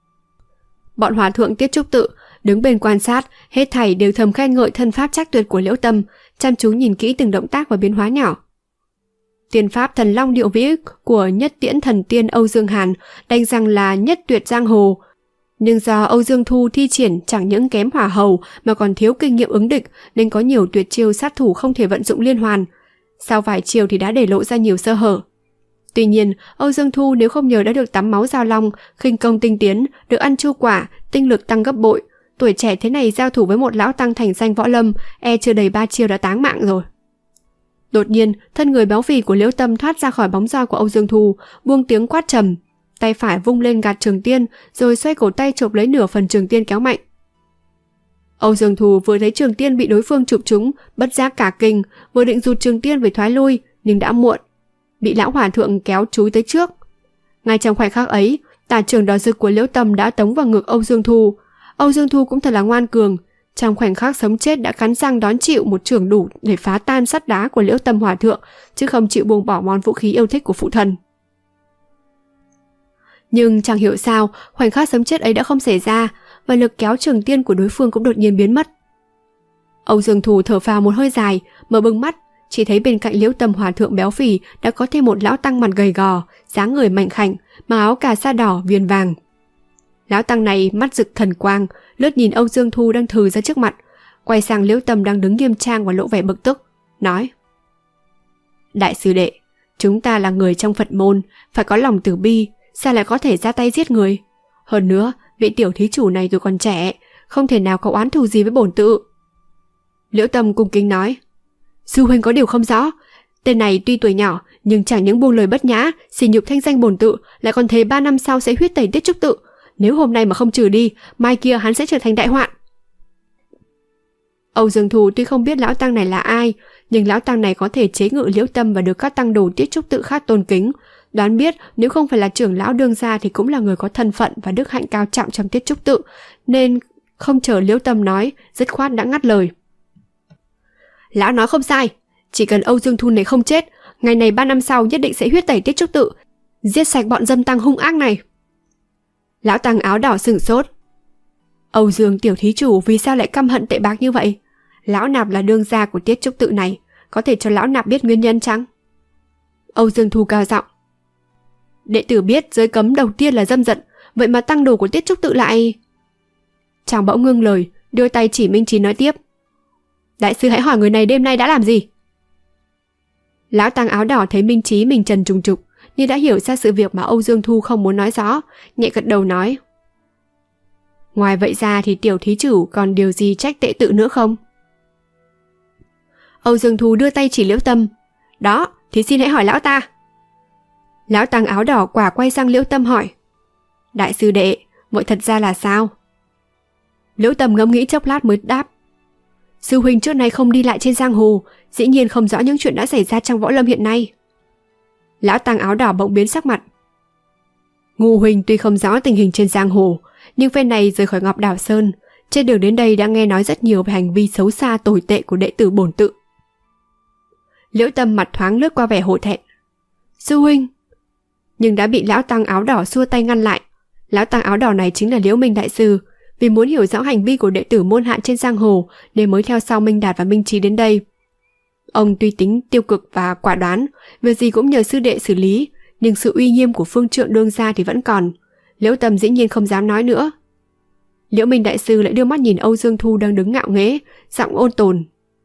Bọn hòa thượng Tiết Trúc Tự đứng bên quan sát, hết thảy đều thầm khen ngợi thân pháp trác tuyệt của Liễu Tâm, chăm chú nhìn kỹ từng động tác và biến hóa nhỏ. Tiên pháp Thần Long Điệu Vĩ của Nhất Tiễn Thần Tiên Âu Dương Hàn đành rằng là nhất tuyệt giang hồ, nhưng do Âu Dương Thu thi triển chẳng những kém hỏa hầu mà còn thiếu kinh nghiệm ứng địch, nên có nhiều tuyệt chiêu sát thủ không thể vận dụng liên hoàn. Sau vài chiêu thì đã để lộ ra nhiều sơ hở. Tuy nhiên, Âu Dương Thu nếu không nhờ đã được tắm máu giao long, khinh công tinh tiến, được ăn chu quả, tinh lực tăng gấp bội, tuổi trẻ thế này giao thủ với một lão tăng thành danh võ lâm, chưa đầy 3 chiêu đã táng mạng rồi. Đột nhiên, thân người béo phì của Liễu Tâm thoát ra khỏi bóng roi của Âu Dương Thu, buông tiếng quát trầm, tay phải vung lên gạt trường tiên, rồi xoay cổ tay chộp lấy nửa phần trường tiên kéo mạnh. Âu Dương Thu vừa thấy trường tiên bị đối phương chụp trúng, bất giác cả kinh, vừa định rụt trường tiên về thoái lui, nhưng đã muộn, bị lão hòa thượng kéo chúi tới trước. Ngay trong khoảnh khắc ấy, tả trường đỏ rực của Liễu Tâm đã tống vào ngực Âu Dương Thu. Âu Dương Thu cũng thật là ngoan cường, trong khoảnh khắc sống chết đã cắn răng đón chịu một chưởng đủ để phá tan sắt đá của Liễu Tâm hòa thượng, chứ không chịu buông bỏ món vũ khí yêu thích của phụ thân. Nhưng chẳng hiểu sao, khoảnh khắc sống chết ấy đã không xảy ra, và lực kéo trường tiên của đối phương cũng đột nhiên biến mất. Âu Dương Thu thở phào một hơi dài, mở bừng mắt, chỉ thấy bên cạnh Liễu Tâm hòa thượng béo phì đã có thêm một lão tăng mặt gầy gò, dáng người mảnh khảnh, mặc áo cà sa đỏ viền vàng. Lão tăng này mắt rực thần quang, lướt nhìn Âu Dương Thu đang thừ ra trước mặt, quay sang Liễu Tâm đang đứng nghiêm trang và lộ vẻ bực tức, nói: Đại sư đệ, chúng ta là người trong Phật môn, phải có lòng từ bi, sao lại có thể ra tay giết người? Hơn nữa, vị tiểu thí chủ này tuổi còn trẻ, không thể nào có oán thù gì với bổn tự. Liễu Tâm cung kính nói: Sư huynh có điều không rõ, tên này tuy tuổi nhỏ nhưng chẳng những buông lời bất nhã, sỉ nhục thanh danh bổn tự, lại còn thề 3 năm sau sẽ huyết tẩy Tiết Trúc Tự. Nếu hôm nay mà không trừ đi, mai kia hắn sẽ trở thành đại hoạn. Âu Dương Thu tuy không biết lão tăng này là ai, nhưng lão tăng này có thể chế ngự Liễu Tâm và được các tăng đồ Tiết Trúc Tự khác tôn kính. Đoán biết nếu không phải là trưởng lão đương gia thì cũng là người có thân phận và đức hạnh cao trọng trong Tiết Trúc Tự, nên không chờ Liễu Tâm nói, dứt khoát đã ngắt lời. Lão nói không sai, chỉ cần Âu Dương Thu này không chết, ngày này 3 năm sau nhất định sẽ huyết tẩy Tiết Trúc Tự, giết sạch bọn dâm tăng hung ác này. Lão tăng áo đỏ sửng sốt. Âu Dương tiểu thí chủ vì sao lại căm hận tệ bạc như vậy? Lão nạp là đương gia của Tiết Trúc Tự này, có thể cho lão nạp biết nguyên nhân chăng? Âu Dương Thu cao giọng. Đệ tử biết giới cấm đầu tiên là dâm dật, vậy mà tăng đồ của Tiết Trúc Tự lại... Chàng bỗng ngưng lời, đưa tay chỉ Minh Chí nói tiếp. Đại sư hãy hỏi người này đêm nay đã làm gì? Lão tăng áo đỏ thấy Minh Chí mình trần trùng trục, như đã hiểu ra sự việc mà Âu Dương Thu không muốn nói rõ, nhẹ gật đầu nói. Ngoài vậy ra thì tiểu thí chủ còn điều gì trách tệ tự nữa không? Âu Dương Thu đưa tay chỉ Liễu Tâm. Đó, thì xin hãy hỏi lão ta. Lão tăng áo đỏ quả quay sang Liễu Tâm hỏi. Đại sư đệ, vậy thật ra là sao? Liễu Tâm ngẫm nghĩ chốc lát mới đáp. Sư huynh trước nay không đi lại trên giang hồ, dĩ nhiên không rõ những chuyện đã xảy ra trong võ lâm hiện nay. Lão tăng áo đỏ bỗng biến sắc mặt. Ngô huynh tuy không rõ tình hình trên giang hồ, nhưng phen này rời khỏi Ngọc Đảo Sơn, trên đường đến đây đã nghe nói rất nhiều về hành vi xấu xa tồi tệ của đệ tử bổn tự. Liễu Tâm mặt thoáng lướt qua vẻ hổ thẹn. Sư huynh. Nhưng đã bị lão tăng áo đỏ xua tay ngăn lại. Lão tăng áo đỏ này chính là Liễu Minh đại sư, vì muốn hiểu rõ hành vi của đệ tử môn hạ trên giang hồ nên mới theo sau Minh Đạt và Minh Trí đến đây. Ông tuy tính tiêu cực và quả đoán, việc gì cũng nhờ sư đệ xử lý, nhưng sự uy nghiêm của phương trượng đương gia thì vẫn còn. Liễu Tâm dĩ nhiên không dám nói nữa. Liễu Minh đại sư lại đưa mắt nhìn Âu Dương Thu đang đứng ngạo nghễ, giọng ôn tồn.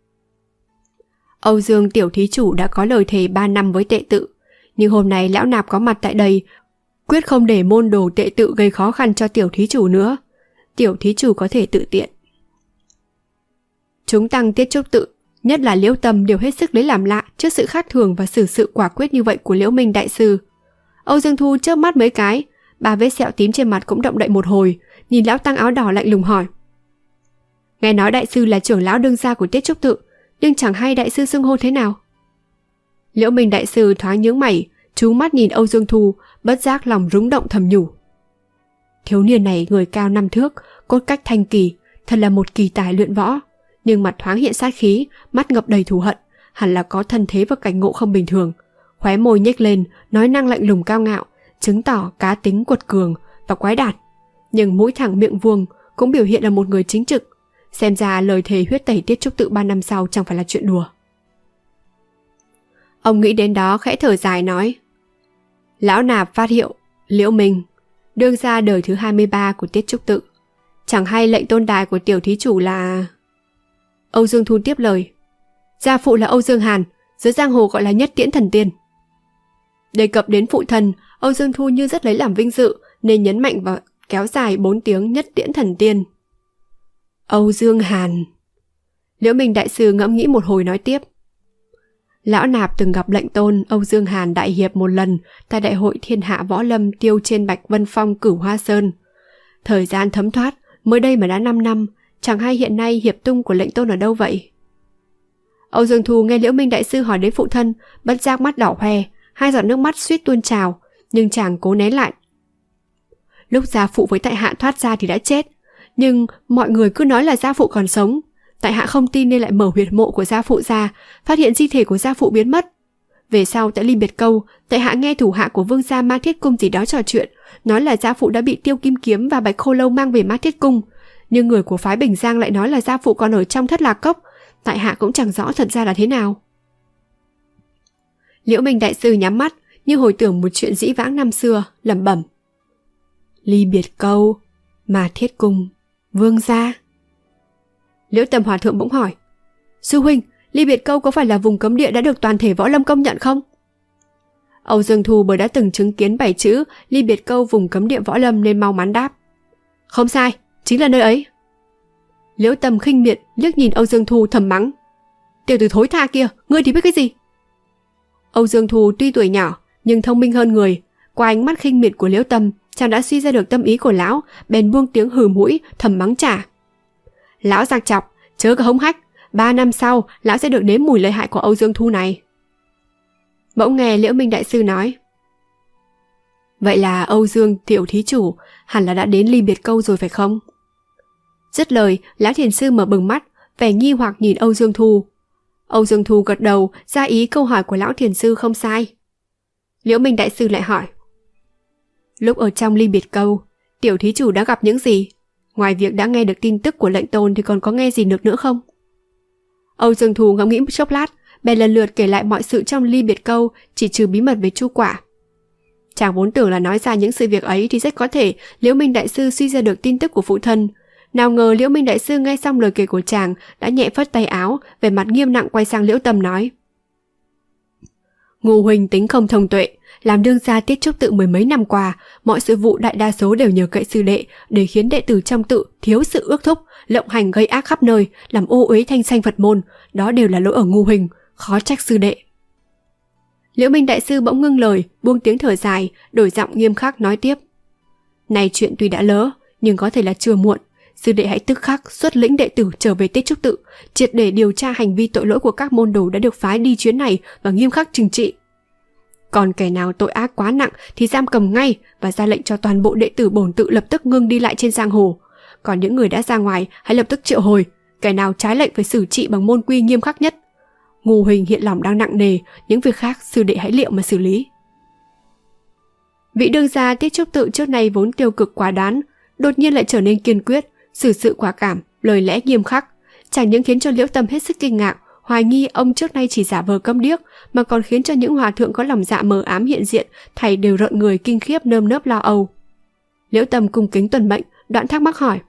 Âu Dương tiểu thí chủ đã có lời thề 3 năm với tệ tự, nhưng hôm nay lão nạp có mặt tại đây, quyết không để môn đồ tệ tự gây khó khăn cho tiểu thí chủ nữa. Tiểu thí chủ có thể tự tiện. Chúng tăng Tiết Trúc Tự, nhất là Liễu Tâm, đều hết sức lấy làm lạ trước sự khác thường và xử sự quả quyết như vậy của Liễu Minh đại sư. Âu Dương Thu chớp mắt mấy cái, 3 vết sẹo tím trên mặt cũng động đậy một hồi, nhìn lão tăng áo đỏ lạnh lùng hỏi. Nghe nói đại sư là trưởng lão đương gia của Tiết Trúc Tự, nhưng chẳng hay đại sư xưng hô thế nào. Liễu Minh đại sư thoáng nhướng mày, trú mắt nhìn Âu Dương Thu, bất giác lòng rúng động thầm nhủ. Thiếu niên này người cao 5 thước, cốt cách thanh kỳ, thật là một kỳ tài luyện võ, nhưng mặt thoáng hiện sát khí, mắt ngập đầy thù hận, hẳn là có thân thế và cảnh ngộ không bình thường. Khóe môi nhếch lên, nói năng lạnh lùng cao ngạo, chứng tỏ cá tính quật cường và quái đản. Nhưng mũi thẳng miệng vuông cũng biểu hiện là một người chính trực. Xem ra lời thề huyết tẩy Tiết Trúc Tự 3 năm sau chẳng phải là chuyện đùa. Ông nghĩ đến đó khẽ thở dài nói. Lão nạp phát hiệu, Liễu Minh, đương gia đời thứ 23 của Tiết Trúc Tự. Chẳng hay lệnh tôn đài của tiểu thí chủ là... Âu Dương Thu tiếp lời. Gia phụ là Âu Dương Hàn, dưới giang hồ gọi là Nhất Tiễn Thần Tiên. Đề cập đến phụ thần, Âu Dương Thu như rất lấy làm vinh dự, nên nhấn mạnh và kéo dài 4 tiếng Nhất Tiễn Thần Tiên. Âu Dương Hàn. Liễu Minh đại sư ngẫm nghĩ một hồi nói tiếp. Lão nạp từng gặp lệnh tôn Âu Dương Hàn đại hiệp một lần tại đại hội thiên hạ võ lâm tiêu trên Bạch Vân Phong Cửu Hoa Sơn. Thời gian thấm thoát, mới đây mà đã 5 năm, chẳng hay hiện nay hiệp tung của lệnh tôn ở đâu vậy? Âu Dương Thu nghe Liễu Minh đại sư hỏi đến phụ thân, bất giác mắt đỏ hoe, 2 giọt nước mắt suýt tuôn trào, nhưng chàng cố nén lại. Lúc gia phụ với tại hạ thoát ra thì đã chết, nhưng mọi người cứ nói là gia phụ còn sống. Tại hạ không tin nên lại mở huyệt mộ của gia phụ ra, phát hiện di thể của gia phụ biến mất. Về sau tại Ly Biệt Câu, tại hạ nghe thủ hạ của vương gia Ma Thiết Cung gì đó trò chuyện, nói là gia phụ đã bị Tiêu Kim Kiếm và Bạch Khô Lâu mang về Ma Thiết Cung, nhưng người của phái Bình Giang lại nói là gia phụ còn ở trong Thất Lạc Cốc. Tại hạ cũng chẳng rõ thật ra là thế nào. Liễu Minh đại sư nhắm mắt, như hồi tưởng một chuyện dĩ vãng năm xưa, lẩm bẩm. Ly Biệt Câu, Ma Thiết Cung, vương gia. Liễu Tâm hòa thượng bỗng hỏi. Sư huynh, Ly Biệt Câu có phải là vùng cấm địa đã được toàn thể võ lâm công nhận không? Âu Dương Thu bởi đã từng chứng kiến 7 chữ Ly Biệt Câu vùng cấm địa võ lâm nên mau mắn đáp. Không sai, chính là nơi ấy. Liễu Tâm khinh miệt liếc nhìn Âu Dương Thu thầm mắng. Tiểu tử thối tha kia, ngươi thì biết cái gì? Âu Dương Thu tuy tuổi nhỏ nhưng thông minh hơn người. Qua ánh mắt khinh miệt của Liễu Tâm, chàng đã suy ra được tâm ý của lão, bèn buông tiếng hừ mũi thầm mắng trả. Lão giặc chọc, chớ có hống hách, 3 năm sau lão sẽ được nếm mùi lợi hại của Âu Dương Thu này. Bỗng nghe Liễu Minh đại sư nói. Vậy là Âu Dương tiểu thí chủ hẳn là đã đến Ly Biệt Câu rồi phải không? Dứt lời, lão thiền sư mở bừng mắt, vẻ nghi hoặc nhìn Âu Dương Thu. Âu Dương Thu gật đầu, ra ý câu hỏi của lão thiền sư không sai. Liễu Minh đại sư lại hỏi. Lúc ở trong Ly Biệt Câu, tiểu thí chủ đã gặp những gì? Ngoài việc đã nghe được tin tức của lệnh tôn thì còn có nghe gì được nữa không? Âu Dương Thu ngẫm nghĩ một chốc lát, bèn lần lượt kể lại mọi sự trong Ly Biệt Câu, chỉ trừ bí mật về Chu Quả. Chàng vốn tưởng là nói ra những sự việc ấy thì rất có thể Liễu Minh đại sư suy ra được tin tức của phụ thân. Nào ngờ Liễu Minh đại sư nghe xong lời kể của chàng đã nhẹ phất tay áo, vẻ mặt nghiêm nặng quay sang Liễu Tâm nói. Ngô huynh tính không thông tuệ, làm đương gia Tiết Trúc Tự 10 mấy năm qua, mọi sự vụ đại đa số đều nhờ cậy sư đệ, để khiến đệ tử trong tự thiếu sự ước thúc, lộng hành gây ác khắp nơi, làm ô uế thanh danh Phật môn, đó đều là lỗi ở Ngô huynh, khó trách sư đệ. Liễu Minh đại sư bỗng ngưng lời, buông tiếng thở dài, đổi giọng nghiêm khắc nói tiếp. Này chuyện tuy đã lỡ, nhưng có thể là chưa muộn, sư đệ hãy tức khắc xuất lĩnh đệ tử trở về Tiết Trúc Tự, triệt để điều tra hành vi tội lỗi của các môn đồ đã được phái đi chuyến này và nghiêm khắc trừng trị. Còn kẻ nào tội ác quá nặng thì giam cầm ngay và ra lệnh cho toàn bộ đệ tử bổn tự lập tức ngưng đi lại trên giang hồ. Còn những người đã ra ngoài hãy lập tức triệu hồi, kẻ nào trái lệnh phải xử trị bằng môn quy nghiêm khắc nhất. Ngô huynh hiện lòng đang nặng nề, những việc khác sư đệ hãy liệu mà xử lý. Vị đương gia Tiết Trúc Tự trước nay vốn tiêu cực quá đáng, đột nhiên lại trở nên kiên quyết, xử sự quả cảm, lời lẽ nghiêm khắc, chẳng những khiến cho Liễu Tâm hết sức kinh ngạc, hoài nghi ông trước nay chỉ giả vờ câm điếc, mà còn khiến cho những hòa thượng có lòng dạ mờ ám hiện diện, thảy đều rợn người kinh khiếp nơm nớp lo âu. Liễu Tâm cung kính tuân mệnh, đoạn thắc mắc hỏi: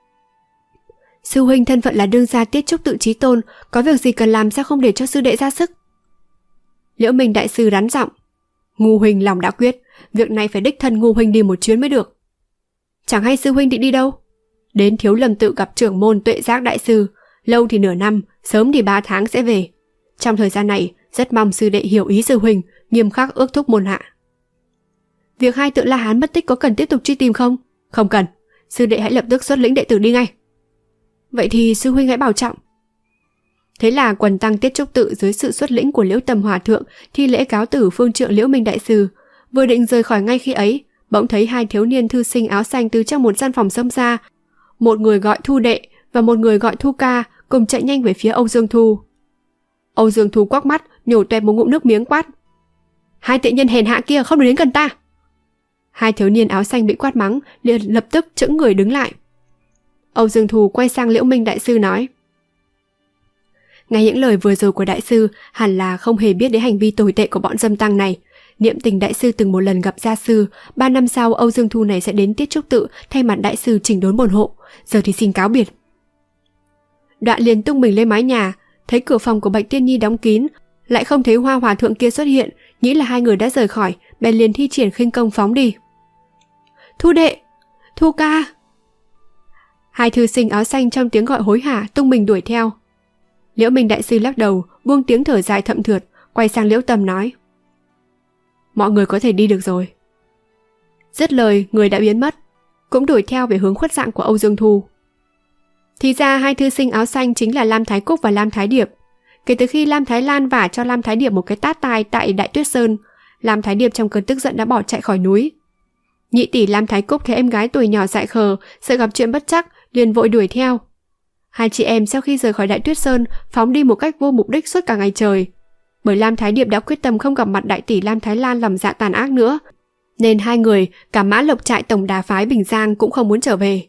sư huynh thân phận là đương gia Tiết Trúc Tự chí tôn, có việc gì cần làm sao không để cho sư đệ ra sức? Liễu Minh đại sư rắn giọng: Ngô huynh lòng đã quyết, việc này phải đích thân Ngô huynh đi một chuyến mới được. Chẳng hay sư huynh định đi đâu? Đến Thiếu Lâm Tự gặp trưởng môn Tuệ Giác đại sư, lâu thì nửa năm, sớm thì 3 tháng sẽ về. Trong thời gian này, rất mong sư đệ hiểu ý sư huynh, nghiêm khắc ước thúc môn hạ. Việc hai Tượng La Hán mất tích có cần tiếp tục truy tìm không? Không cần, sư đệ hãy lập tức xuất lĩnh đệ tử đi ngay. Vậy thì sư huynh hãy bảo trọng. Thế là quần tăng Tiết Trúc Tự dưới sự xuất lĩnh của Liễu Tâm hòa thượng thi lễ cáo tử phương trượng Liễu Minh đại sư. Vừa định rời khỏi ngay khi ấy, bỗng thấy hai thiếu niên thư sinh áo xanh từ trong một gian phòng xông ra. Một người gọi Thu đệ và một người gọi Thu ca cùng chạy nhanh về phía Âu Dương Thu. Âu Dương Thu quắc mắt, nhổ toẹt một ngụm nước miếng quát: hai tiện nhân hèn hạ kia không được đến gần ta. Hai thiếu niên áo xanh bị quát mắng, liền lập tức chững người đứng lại. Âu Dương Thu quay sang Liễu Minh đại sư nói: nghe những lời vừa rồi của đại sư, hẳn là không hề biết đến hành vi tồi tệ của bọn dâm tăng này. Niệm tình đại sư từng một lần gặp gia sư, 3 năm sau Âu Dương Thu này sẽ đến Tiết Trúc Tự thay mặt đại sư chỉnh đốn bổn hộ. Giờ thì xin cáo biệt. Đoạn liền tung mình lên mái nhà, thấy cửa phòng của Bạch Tiên Nhi đóng kín, lại không thấy Hoa hòa thượng kia xuất hiện, nghĩ là hai người đã rời khỏi, bèn liền thi triển khinh công phóng đi. Thu đệ, Thu ca. Hai thư sinh áo xanh trong tiếng gọi hối hả tung mình đuổi theo. Liễu Minh đại sư lắc đầu, buông tiếng thở dài thậm thượt, quay sang Liễu Tâm nói: mọi người có thể đi được rồi. Dứt lời, người đã biến mất, cũng đuổi theo về hướng khuất dạng của Âu Dương Thu. Thì ra hai thư sinh áo xanh chính là Lam Thái Cúc và Lam Thái Điệp. Kể từ khi Lam Thái Lan vả cho Lam Thái Điệp một cái tát tai tại Đại Tuyết Sơn, Lam Thái Điệp trong cơn tức giận đã bỏ chạy khỏi núi. Nhị tỷ Lam Thái Cúc thấy em gái tuổi nhỏ dại khờ, sợ gặp chuyện bất trắc, liền vội đuổi theo. Hai chị em sau khi rời khỏi Đại Tuyết Sơn phóng đi một cách vô mục đích suốt cả ngày trời. Bởi Lam Thái Điệp đã quyết tâm không gặp mặt đại tỷ Lam Thái Lan lòng dạ tàn ác nữa, nên hai người, cả Mã Lộc trại tổng đà phái Bình Giang cũng không muốn trở về.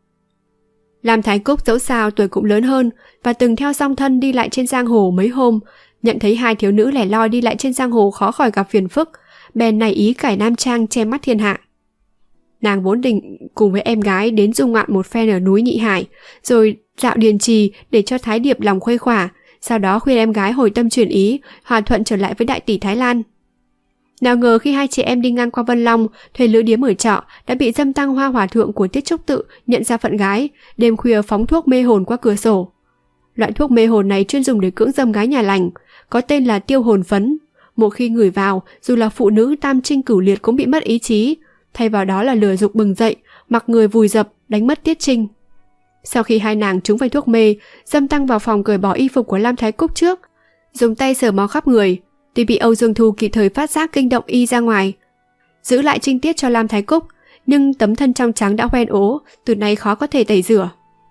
Lam Thái Cúc dẫu sao tuổi cũng lớn hơn và từng theo song thân đi lại trên giang hồ mấy hôm, nhận thấy hai thiếu nữ lẻ loi đi lại trên giang hồ khó khỏi gặp phiền phức, bèn nảy ý cải nam trang che mắt thiên hạ. Nàng vốn định cùng với em gái đến du ngoạn một phen ở núi Nhị Hải, rồi dạo Điền Trì để cho Thái Điệp lòng khuây khỏa, sau đó khuyên em gái hồi tâm chuyển ý, hòa thuận trở lại với đại tỷ Thái Lan. Nào ngờ khi hai chị em đi ngang qua Vân Long, thuê lữ điếm ở trọ, đã bị dâm tăng Hoa hòa thượng của Tiết Trúc Tự nhận ra phận gái, đêm khuya phóng thuốc mê hồn qua cửa sổ. Loại thuốc mê hồn này chuyên dùng để cưỡng dâm gái nhà lành, có tên là tiêu hồn phấn. Một khi ngửi vào, dù là phụ nữ tam trinh cửu liệt cũng bị mất ý chí, thay vào đó là lửa dục bừng dậy, mặc người vùi dập, đánh mất tiết trinh. Sau khi hai nàng trúng phải thuốc mê, dâm tăng vào phòng cởi bỏ y phục của Lam Thái Cúc trước, dùng tay sờ mó khắp người. Tuy bị Âu Dương Thu kịp thời phát giác kinh động y ra ngoài, giữ lại trinh tiết cho Lam Thái Cúc, nhưng tấm thân trong trắng đã hoen ố, từ nay khó có thể tẩy rửa.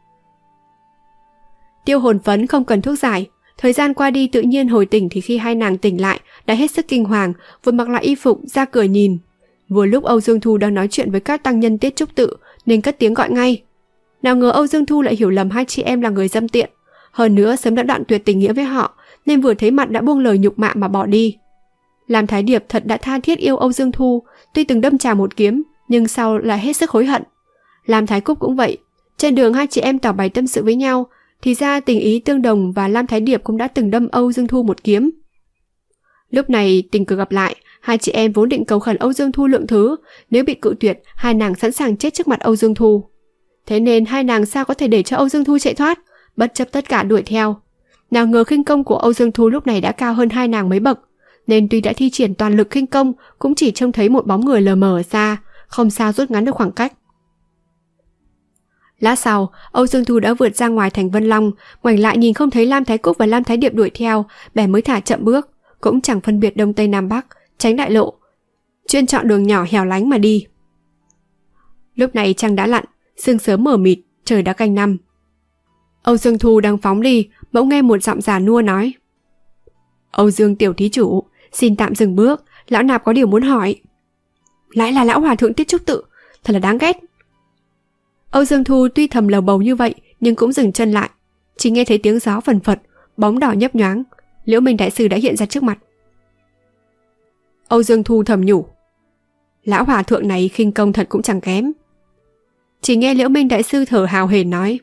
Tiêu hồn phấn không cần thuốc giải, thời gian qua đi tự nhiên hồi tỉnh, thì khi hai nàng tỉnh lại đã hết sức kinh hoàng, vội mặc lại y phục ra cửa nhìn. Vừa lúc Âu Dương Thu đang nói chuyện với các tăng nhân Tiết Trúc Tự nên cất tiếng gọi ngay. Nào ngờ Âu Dương Thu lại hiểu lầm hai chị em là người dâm tiện, hơn nữa sớm đã đoạn tuyệt tình nghĩa với họ, nên vừa thấy mặt đã buông lời nhục mạ mà bỏ đi. Lam Thái Điệp thật đã tha thiết yêu Âu Dương Thu, tuy từng đâm chà một kiếm, nhưng sau lại hết sức hối hận. Lam Thái Cúc cũng vậy, trên đường hai chị em tỏ bày tâm sự với nhau, thì ra tình ý tương đồng và Lam Thái Điệp cũng đã từng đâm Âu Dương Thu một kiếm. Lúc này tình cờ gặp lại, hai chị em vốn định cầu khẩn Âu Dương Thu lượng thứ, nếu bị cự tuyệt, hai nàng sẵn sàng chết trước mặt Âu Dương Thu. Thế nên hai nàng sao có thể để cho Âu Dương Thu chạy thoát, bất chấp tất cả đuổi theo. Nào ngờ khinh công của Âu Dương Thu lúc này đã cao hơn hai nàng mấy bậc, nên tuy đã thi triển toàn lực khinh công, cũng chỉ trông thấy một bóng người lờ mờ ở xa, không sao rút ngắn được khoảng cách. Lát sau, Âu Dương Thu đã vượt ra ngoài thành Vân Long, ngoảnh lại nhìn không thấy Lam Thái Cúc và Lam Thái Điệp đuổi theo, bèn mới thả chậm bước, cũng chẳng phân biệt đông tây nam bắc, tránh đại lộ, chuyên chọn đường nhỏ hẻo lánh mà đi. Lúc này trăng đã lặn, sương sớm mờ mịt, trời đã canh năm. Âu Dương Thu đang phóng đi, bỗng nghe một giọng già nua nói: Âu Dương tiểu thí chủ, xin tạm dừng bước, lão nạp có điều muốn hỏi. Lại là lão hòa thượng Tiết Trúc Tự, thật là đáng ghét. Âu Dương Thu tuy thầm lầu bầu như vậy nhưng cũng dừng chân lại, chỉ nghe thấy tiếng gió phần phật, bóng đỏ nhấp nhoáng, Liễu Minh đại sư đã hiện ra trước mặt. Âu Dương Thu thầm nhủ, lão hòa thượng này khinh công thật cũng chẳng kém. Chỉ nghe Liễu Minh đại sư thở hào hển nói: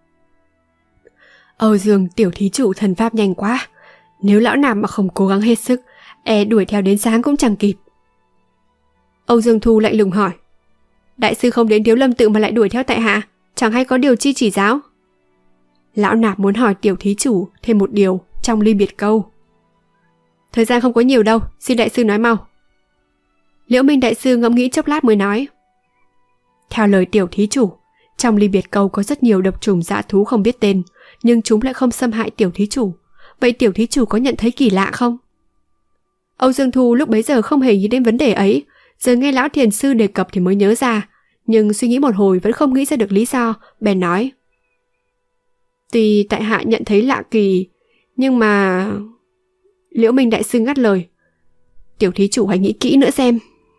Âu Dương tiểu thí chủ thần pháp nhanh quá, nếu lão nạp mà không cố gắng hết sức, đuổi theo đến sáng cũng chẳng kịp. Âu Dương Thu lạnh lùng hỏi: Đại sư không đến Thiếu Lâm Tự mà lại đuổi theo tại hạ, chẳng hay có điều chi chỉ giáo? Lão nạp muốn hỏi tiểu thí chủ thêm một điều trong ly biệt câu. Thời gian không có nhiều đâu, xin đại sư nói mau. Liễu Minh đại sư ngẫm nghĩ chốc lát mới nói: Theo lời tiểu thí chủ, trong ly biệt câu có rất nhiều độc trùng dã thú không biết tên, nhưng chúng lại không xâm hại tiểu thí chủ. Vậy tiểu thí chủ có nhận thấy kỳ lạ không? Âu Dương Thu lúc bấy giờ không hề nghĩ đến vấn đề ấy, giờ nghe lão thiền sư đề cập thì mới nhớ ra, nhưng suy nghĩ một hồi vẫn không nghĩ ra được lý do, bèn nói: Tuy tại hạ nhận thấy lạ kỳ, nhưng mà... Liễu Minh đại sư ngắt lời: Tiểu thí chủ hãy nghĩ kỹ nữa xem.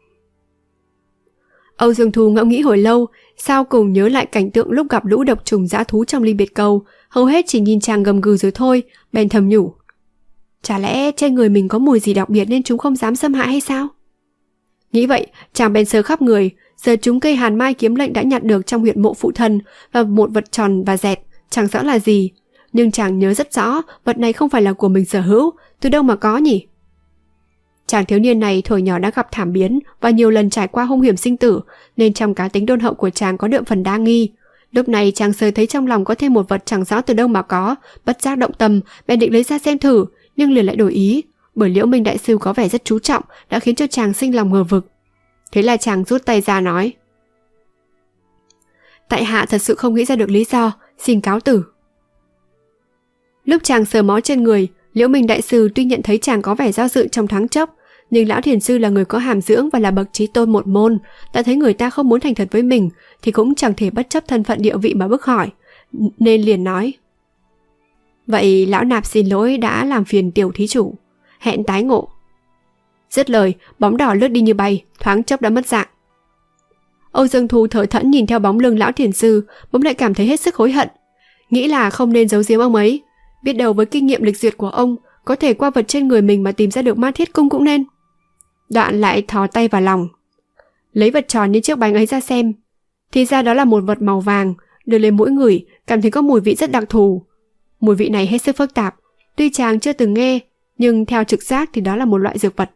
Âu Dương Thu ngẫm nghĩ hồi lâu, sau cùng nhớ lại cảnh tượng lúc gặp lũ độc trùng dã thú trong ly biệt câu, hầu hết chỉ nhìn chàng gầm gừ rồi thôi, bèn thầm nhủ: Chả lẽ trên người mình có mùi gì đặc biệt nên chúng không dám xâm hại hay sao? Nghĩ vậy, chàng bèn sờ khắp người, giờ chúng cây hàn mai kiếm lệnh đã nhặt được trong huyệt mộ phụ thân và một vật tròn và dẹt, chẳng rõ là gì, nhưng chàng nhớ rất rõ vật này không phải là của mình sở hữu, từ đâu mà có nhỉ? Chàng thiếu niên này thuở nhỏ đã gặp thảm biến và nhiều lần trải qua hung hiểm sinh tử, nên trong cá tính đôn hậu của chàng có đượm phần đa nghi. Lúc này chàng sờ thấy trong lòng có thêm một vật chẳng rõ từ đâu mà có, bất giác động tâm, bèn định lấy ra xem thử, nhưng liền lại đổi ý, bởi Liễu Minh đại sư có vẻ rất chú trọng đã khiến cho chàng sinh lòng ngờ vực. Thế là chàng rút tay ra nói: Tại hạ thật sự không nghĩ ra được lý do, xin cáo tử. Lúc chàng sờ mó trên người, Liễu Minh đại sư tuy nhận thấy chàng có vẻ do dự trong thoáng chốc, nhưng lão thiền sư là người có hàm dưỡng và là bậc trí tôn một môn, đã thấy người ta không muốn thành thật với mình thì cũng chẳng thể bất chấp thân phận địa vị mà bức hỏi, nên liền nói: Vậy lão nạp xin lỗi đã làm phiền tiểu thí chủ, hẹn tái ngộ. Dứt lời, bóng đỏ lướt đi như bay, thoáng chốc đã mất dạng. Âu Dương Thu thở thẫn nhìn theo bóng lưng lão thiền sư, bỗng lại cảm thấy hết sức hối hận, nghĩ là không nên giấu giếm ông ấy, biết đâu với kinh nghiệm lịch duyệt của ông, có thể qua vật trên người mình mà tìm ra được Ma Thiết Cung cũng nên. Đoạn lại thò tay vào lòng, lấy vật tròn như chiếc bánh ấy ra xem, thì ra đó là một vật màu vàng, đưa lên mũi ngửi, cảm thấy có mùi vị rất đặc thù. Mùi vị này hết sức phức tạp, tuy chàng chưa từng nghe, nhưng theo trực giác thì đó là một loại dược vật.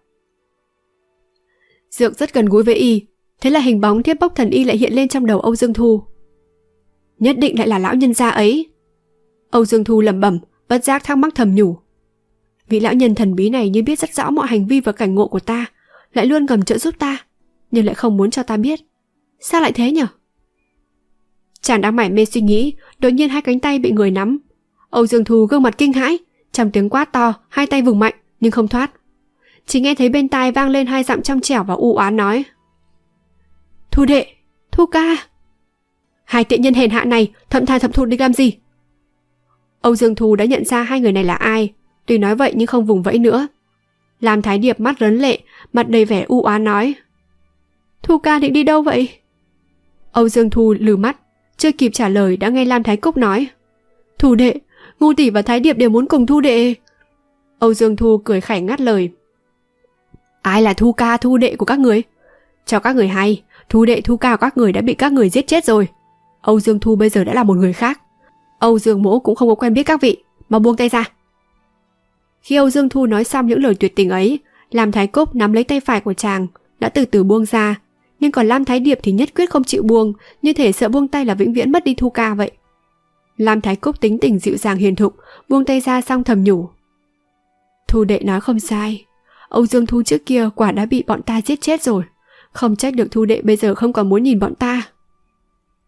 Dược rất gần gũi với y, thế là hình bóng Thiếp Bốc Thần Y lại hiện lên trong đầu Âu Dương Thu. Nhất định lại là lão nhân gia ấy. Âu Dương Thu lẩm bẩm, bất giác thắc mắc thầm nhủ: Vị lão nhân thần bí này như biết rất rõ mọi hành vi và cảnh ngộ của ta, lại luôn ngầm trợ giúp ta, nhưng lại không muốn cho ta biết. Sao lại thế nhỉ? Chàng đang mải mê suy nghĩ, đột nhiên hai cánh tay bị người nắm. Âu Dương Thu gương mặt kinh hãi, trong tiếng quát to, hai tay vùng mạnh nhưng không thoát. Chỉ nghe thấy bên tai vang lên hai giọng trong trẻo và u oán nói: Thu đệ, Thu ca. Hai tiện nhân hèn hạ này thậm thà thậm thụt đi làm gì? Âu Dương Thu đã nhận ra hai người này là ai, tuy nói vậy nhưng không vùng vẫy nữa. Lam Thái Điệp mắt rấn lệ, mặt đầy vẻ u oán nói: Thu ca định đi đâu vậy? Âu Dương Thu lừ mắt, chưa kịp trả lời đã nghe Lam Thái Cúc nói: Thu đệ, Ngô tỷ và Thái Điệp đều muốn cùng Thu đệ. Âu Dương Thu cười khẩy ngắt lời: Ai là Thu ca Thu đệ của các người? Cho các người hay, Thu đệ Thu ca của các người đã bị các người giết chết rồi. Âu Dương Thu bây giờ đã là một người khác. Âu Dương Mỗ cũng không có quen biết các vị, mà buông tay ra. Khi Âu Dương Thu nói xong những lời tuyệt tình ấy, Lam Thái Cúc nắm lấy tay phải của chàng, đã từ từ buông ra, nhưng còn Lam Thái Điệp thì nhất quyết không chịu buông, như thể sợ buông tay là vĩnh viễn mất đi Thu ca vậy. Lam Thái Cúc tính tình dịu dàng hiền thục, buông tay ra xong thầm nhủ: Thu đệ nói không sai, Âu Dương Thu trước kia quả đã bị bọn ta giết chết rồi, không trách được Thu đệ bây giờ không còn muốn nhìn bọn ta.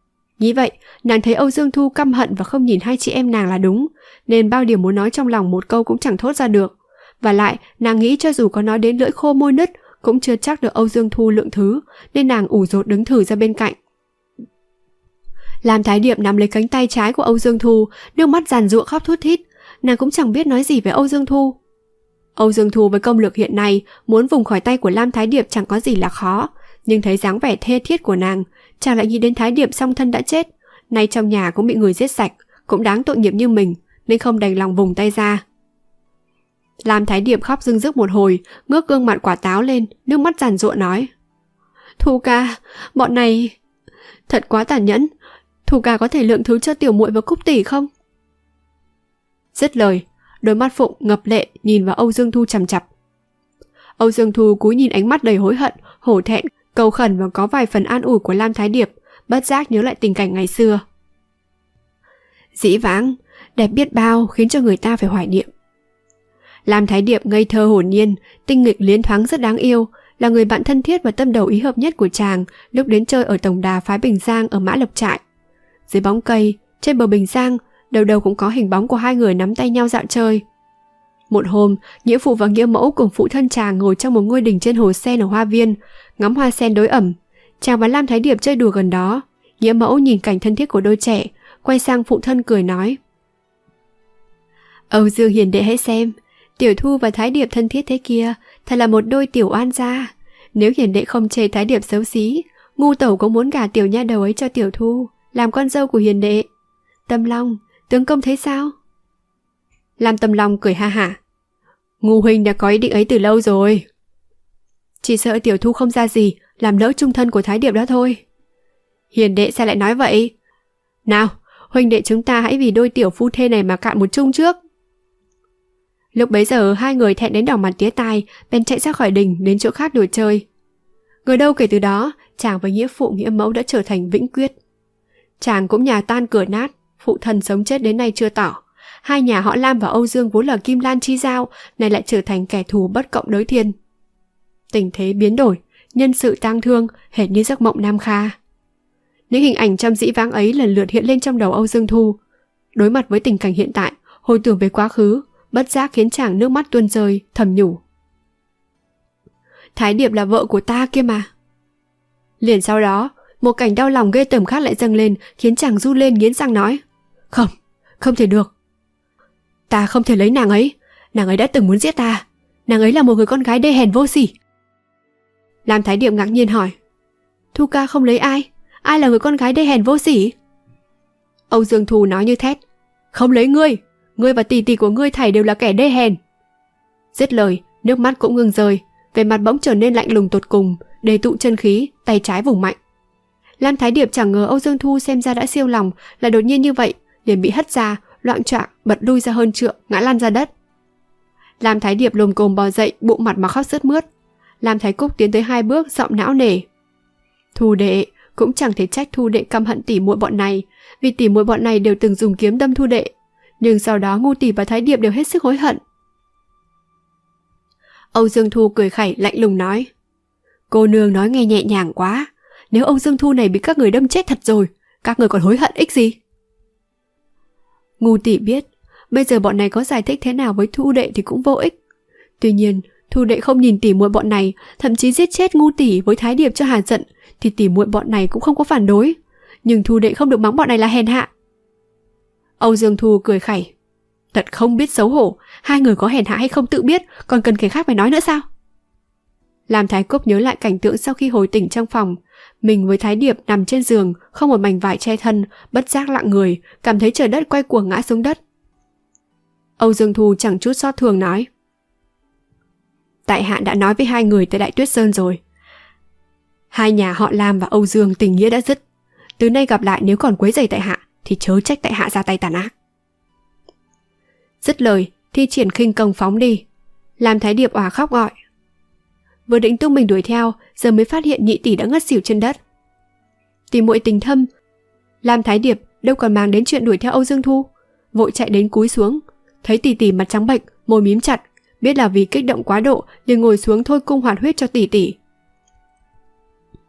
Nghĩ vậy, nàng thấy Âu Dương Thu căm hận và không nhìn hai chị em nàng là đúng, nên bao điều muốn nói trong lòng một câu cũng chẳng thốt ra được. Và lại, nàng nghĩ cho dù có nói đến lưỡi khô môi nứt, cũng chưa chắc được Âu Dương Thu lượng thứ, nên nàng ủ rột đứng thử ra bên cạnh. Lam Thái Điệp nắm lấy cánh tay trái của Âu Dương Thu, nước mắt giàn giụa khóc thút thít. Nàng cũng chẳng biết nói gì với Âu Dương Thu. Âu Dương Thu với công lực hiện nay, muốn vùng khỏi tay của Lam Thái Điệp chẳng có gì là khó, nhưng thấy dáng vẻ thê thiết của nàng, chàng lại nghĩ đến Thái Điệp song thân đã chết, nay trong nhà cũng bị người giết sạch, cũng đáng tội nghiệp như mình, nên không đành lòng vùng tay ra. Lam Thái Điệp khóc rưng rức một hồi, ngước gương mặt quả táo lên, nước mắt giàn giụa nói: Thu ca, bọn này thật quá tàn nhẫn, Thu ca có thể lượng thứ cho tiểu muội và Cúc tỷ không? Dứt lời, đôi mắt Phụng ngập lệ nhìn vào Âu Dương Thu chằm chằm. Âu Dương Thu cúi nhìn ánh mắt đầy hối hận, hổ thẹn, cầu khẩn và có vài phần an ủi của Lam Thái Điệp, bất giác nhớ lại tình cảnh ngày xưa. Dĩ vãng, đẹp biết bao khiến cho người ta phải hoài niệm. Lam Thái Điệp ngây thơ hồn nhiên, tinh nghịch liến thoáng rất đáng yêu, là người bạn thân thiết và tâm đầu ý hợp nhất của chàng lúc đến chơi ở tổng đà phái Bình Giang ở Mã Lộc Trại. Dưới bóng cây, trên bờ Bình Giang, đầu đầu cũng có hình bóng của hai người nắm tay nhau dạo chơi. Một hôm, nghĩa phụ và nghĩa mẫu cùng phụ thân chàng ngồi trong một ngôi đình trên hồ sen ở hoa viên, ngắm hoa sen đối ẩm. Chàng và Lam Thái Điệp chơi đùa gần đó. Nghĩa mẫu nhìn cảnh thân thiết của đôi trẻ, quay sang phụ thân cười nói: Âu Dương hiền đệ hãy xem, Tiểu Thu và Thái Điệp thân thiết thế kia, thật là một đôi tiểu oan gia. Nếu hiền đệ không chê Thái Điệp xấu xí, ngu tẩu cũng muốn gả tiểu nha đầu ấy cho Tiểu Thu, làm con dâu của hiền đệ. Tâm Long, tướng công thấy sao? Lam Tâm Long cười ha hả: Ngu huynh đã có ý định ấy từ lâu rồi. Chỉ sợ Tiểu Thu không ra gì, làm lỡ chung thân của Thái Điệp đó thôi. Hiền đệ sao lại nói vậy? Nào, huynh đệ chúng ta hãy vì đôi tiểu phu thê này mà cạn một chung trước. Lúc bấy giờ hai người thẹn đến đỏ mặt tía tai, bèn chạy ra khỏi đình đến chỗ khác đùa chơi. Ngờ đâu kể từ đó, chàng với nghĩa phụ nghĩa mẫu đã trở thành vĩnh quyết. Chàng cũng nhà tan cửa nát, phụ thân sống chết đến nay chưa tỏ. Hai nhà họ Lam và Âu Dương vốn là kim lan chi giao, nay lại trở thành kẻ thù bất cộng đới thiên. Tình thế biến đổi, nhân sự tang thương, hệt như giấc mộng Nam Kha. Những hình ảnh trăm dĩ vãng ấy lần lượt hiện lên trong đầu Âu Dương Thu. Đối mặt với tình cảnh hiện tại, hồi tưởng về quá khứ, bất giác khiến chàng nước mắt tuôn rơi, thầm nhủ: Thái Điệp là vợ của ta kia mà. Liền sau đó, một cảnh đau lòng ghê tởm khác lại dâng lên, khiến chàng run lên nghiến răng nói: Không, không thể được. Ta không thể lấy nàng ấy đã từng muốn giết ta. Nàng ấy là một người con gái đê hèn vô sỉ. Lam Thái Điệp ngạc nhiên hỏi: Thu ca không lấy ai? Ai là người con gái đê hèn vô sỉ? Âu Dương Thu nói như thét: Không lấy ngươi. Ngươi và tỷ tỷ của ngươi thảy đều là kẻ đê hèn. Dứt lời, nước mắt cũng ngừng rơi, vẻ mặt bỗng trở nên lạnh lùng tột cùng, đề tụ chân khí, tay trái vùng mạnh. Lam Thái Điệp chẳng ngờ Âu Dương Thu xem ra đã siêu lòng, lại đột nhiên như vậy, liền bị hất ra, loạng choạng bật lui ra hơn trượng, ngã lăn ra đất. Lam Thái Điệp lồm cồm bò dậy, bụng mặt mà khóc sướt mướt. Lam Thái Cúc tiến tới 2 bước, giọng não nề: Thu đệ, cũng chẳng thể trách Thu đệ căm hận tỉ muội bọn này, vì tỉ muội bọn này đều từng dùng kiếm đâm Thu đệ, nhưng sau đó Ngu tỷ và Thái Điệp đều hết sức hối hận. Âu Dương Thu cười khẩy lạnh lùng nói: Cô nương nói nghe nhẹ nhàng quá. Nếu Âu Dương Thu này bị các người đâm chết thật rồi, các người còn hối hận ích gì? Ngu tỷ biết, bây giờ bọn này có giải thích thế nào với Thu đệ thì cũng vô ích. Tuy nhiên, Thu đệ không nhìn tỉ muội bọn này, thậm chí giết chết Ngu tỷ với Thái Điệp cho hả giận, thì tỉ muội bọn này cũng không có phản đối. Nhưng Thu đệ không được mắng bọn này là hèn hạ. Âu Dương Thu cười khẩy: Thật không biết xấu hổ, hai người có hèn hạ hay không tự biết, còn cần kẻ khác phải nói nữa sao? Lam Thái Cúc nhớ lại cảnh tượng sau khi hồi tỉnh trong phòng, mình với Thái Điệp nằm trên giường, không một mảnh vải che thân, bất giác lặng người, cảm thấy trời đất quay cuồng ngã xuống đất. Âu Dương Thu chẳng chút xót thường nói: Tại hạ đã nói với hai người tới Đại Tuyết Sơn rồi. Hai nhà họ Lam và Âu Dương tình nghĩa đã dứt. Từ nay gặp lại nếu còn quấy rầy tại hạ, thì chớ trách tại hạ ra tay tàn ác. Dứt lời, thi triển khinh công phóng đi. Lam Thái Điệp òa khóc gọi. Vừa định tung mình đuổi theo, giờ mới phát hiện nhị tỷ đã ngất xỉu trên đất. Tỷ muội tình thâm, Lam Thái Điệp đâu còn mang đến chuyện đuổi theo Âu Dương Thu, vội chạy đến cúi xuống, thấy tỷ tỷ mặt trắng bệch, môi mím chặt, biết là vì kích động quá độ, liền ngồi xuống thôi cung hoạt huyết cho tỷ tỷ.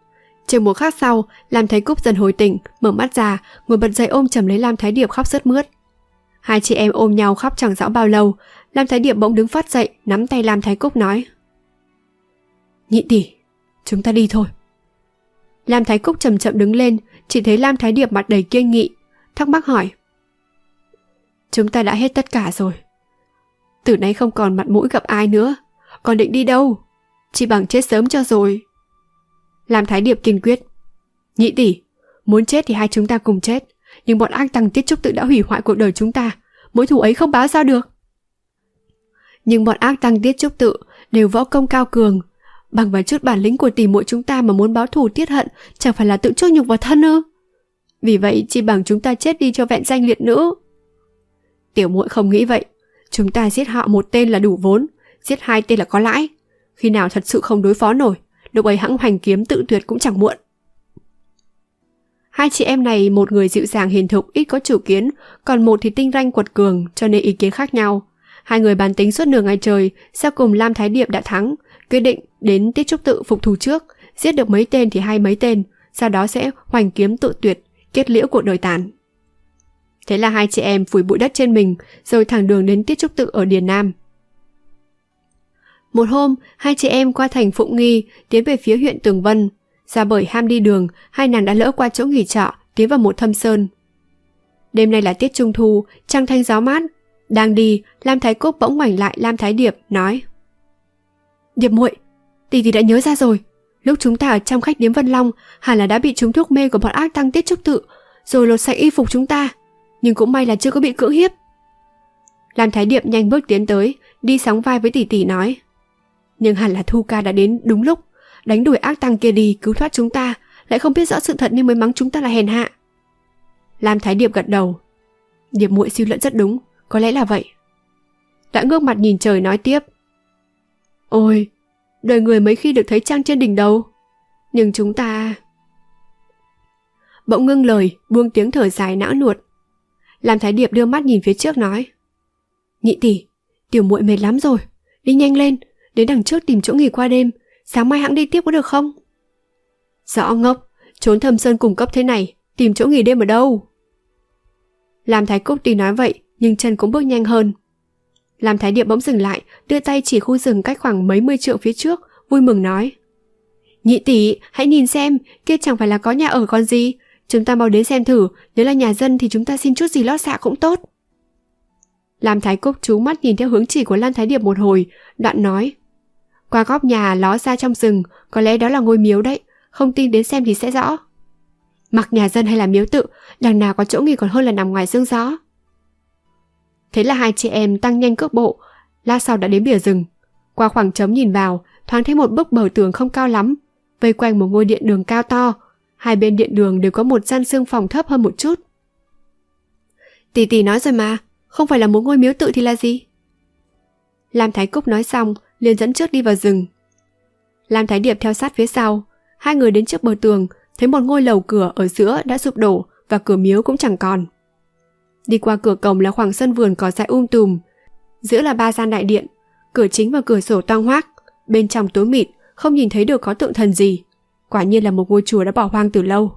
Chừng một khắc sau, Lam Thái Cúc dần hồi tỉnh, mở mắt ra, ngồi bật dậy ôm chầm lấy Lam Thái Điệp khóc sướt mướt. Hai chị em ôm nhau khóc chẳng rõ bao lâu, Lam Thái Điệp bỗng đứng phát dậy, nắm tay Lam Thái Cúc nói: "Nhị tỷ, chúng ta đi thôi." Lam Thái Cúc chậm chậm đứng lên, chỉ thấy Lam Thái Điệp mặt đầy kiêng nghị, thắc mắc hỏi: "Chúng ta đã hết tất cả rồi. Từ nay không còn mặt mũi gặp ai nữa, còn định đi đâu? Chỉ bằng chết sớm cho rồi." Lam Thái Điệp kiên quyết: "Nhị tỷ, muốn chết thì hai chúng ta cùng chết, nhưng bọn ác tăng Tiết Trúc Tự đã hủy hoại cuộc đời chúng ta, mối thù ấy không báo sao được." "Nhưng bọn ác tăng Tiết Trúc Tự đều võ công cao cường, bằng vào chút bản lĩnh của tỷ muội chúng ta mà muốn báo thù tiết hận, chẳng phải là tự chuốc nhục vào thân ư? Vì vậy chỉ bằng chúng ta chết đi cho vẹn danh liệt nữ." "Tiểu muội không nghĩ vậy, chúng ta giết họ một tên là đủ vốn, giết hai tên là có lãi. Khi nào thật sự không đối phó nổi, lúc ấy hẵng hoành kiếm tự tuyệt cũng chẳng muộn." Hai chị em này, một người dịu dàng hiền thục ít có chủ kiến, còn một thì tinh ranh quật cường, cho nên ý kiến khác nhau. Hai người bàn tính suốt nửa ngày trời, sau cùng Lam Thái Điệp đã thắng, quyết định đến Tiết Trúc Tự phục thù trước, giết được mấy tên thì hay mấy tên, sau đó sẽ hoành kiếm tự tuyệt, kết liễu cuộc đời tàn. Thế là hai chị em phủi bụi đất trên mình, rồi thẳng đường đến Tiết Trúc Tự ở Điền Nam. Một hôm, hai chị em qua thành Phụng Nghi, tiến về phía huyện Tường Vân. Do bởi ham đi đường, hai nàng đã lỡ qua chỗ nghỉ trọ, tiến vào một thâm sơn. Đêm nay là tiết trung thu, trăng thanh gió mát. Đang đi, Lam Thái Cúc bỗng ngoảnh lại Lam Thái Điệp, nói: "Điệp muội, tỷ đã nhớ ra rồi. Lúc chúng ta ở trong khách điếm Vân Long, hẳn là đã bị trúng thuốc mê của bọn ác tăng Tiết Trúc Tự, rồi lột sạch y phục chúng ta. Nhưng cũng may là chưa có bị cưỡng hiếp." Lam Thái Điệp nhanh bước tiến tới, đi sóng vai với tỷ nói: "Nhưng hẳn là Thu ca đã đến đúng lúc, đánh đuổi ác tăng kia đi, cứu thoát chúng ta, lại không biết rõ sự thật nên mới mắng chúng ta là hèn hạ." Lam Thái Điệp gật đầu: "Điệp muội suy luận rất đúng, có lẽ là vậy." Đã ngước mặt nhìn trời nói tiếp: "Ôi, đời người mấy khi được thấy trăng trên đỉnh đầu. Nhưng chúng ta..." Bỗng ngưng lời, buông tiếng thở dài não nuột. Lam Thái Điệp đưa mắt nhìn phía trước nói: "Nhị tỷ, tiểu muội mệt lắm rồi, đi nhanh lên, đến đằng trước tìm chỗ nghỉ qua đêm, sáng mai hãng đi tiếp có được không?" "Rõ ngốc, trốn thâm sơn cùng cấp thế này, tìm chỗ nghỉ đêm ở đâu?" Lam Thái Cúc tuy nói vậy, nhưng chân cũng bước nhanh hơn. Lam Thái Điệp bỗng dừng lại, đưa tay chỉ khu rừng cách khoảng mấy mươi trượng phía trước, vui mừng nói: "Nhị tỷ, hãy nhìn xem, kia chẳng phải là có nhà ở còn gì. Chúng ta mau đến xem thử, nếu là nhà dân thì chúng ta xin chút gì lót dạ cũng tốt." Lam Thái Cúc chú mắt nhìn theo hướng chỉ của Lam Thái Điệp một hồi, đoạn nói: "Qua góc nhà ló ra trong rừng, có lẽ đó là ngôi miếu đấy, không tin đến xem thì sẽ rõ." Mặc nhà dân hay là miếu tự, đằng nào có chỗ nghỉ còn hơn là nằm ngoài sương gió. Thế là hai chị em tăng nhanh cước bộ, lát sau đã đến bìa rừng. Qua khoảng trống nhìn vào, thoáng thấy một bức bờ tường không cao lắm, vây quanh một ngôi điện đường cao to. Hai bên điện đường đều có một gian xương phòng thấp hơn một chút. Tỷ nói rồi mà, không phải là một ngôi miếu tự thì là gì?" Lam Thái Cúc nói xong, liền dẫn trước đi vào rừng. Lam Thái Điệp theo sát phía sau. Hai người đến trước bờ tường, thấy một ngôi lầu cửa ở giữa đã sụp đổ và cửa miếu cũng chẳng còn. Đi qua cửa cổng là khoảng sân vườn cỏ dại tùm, giữa là ba gian đại điện, cửa chính và cửa sổ toang hoác, bên trong tối mịt, không nhìn thấy được có tượng thần gì. Quả nhiên là một ngôi chùa đã bỏ hoang từ lâu.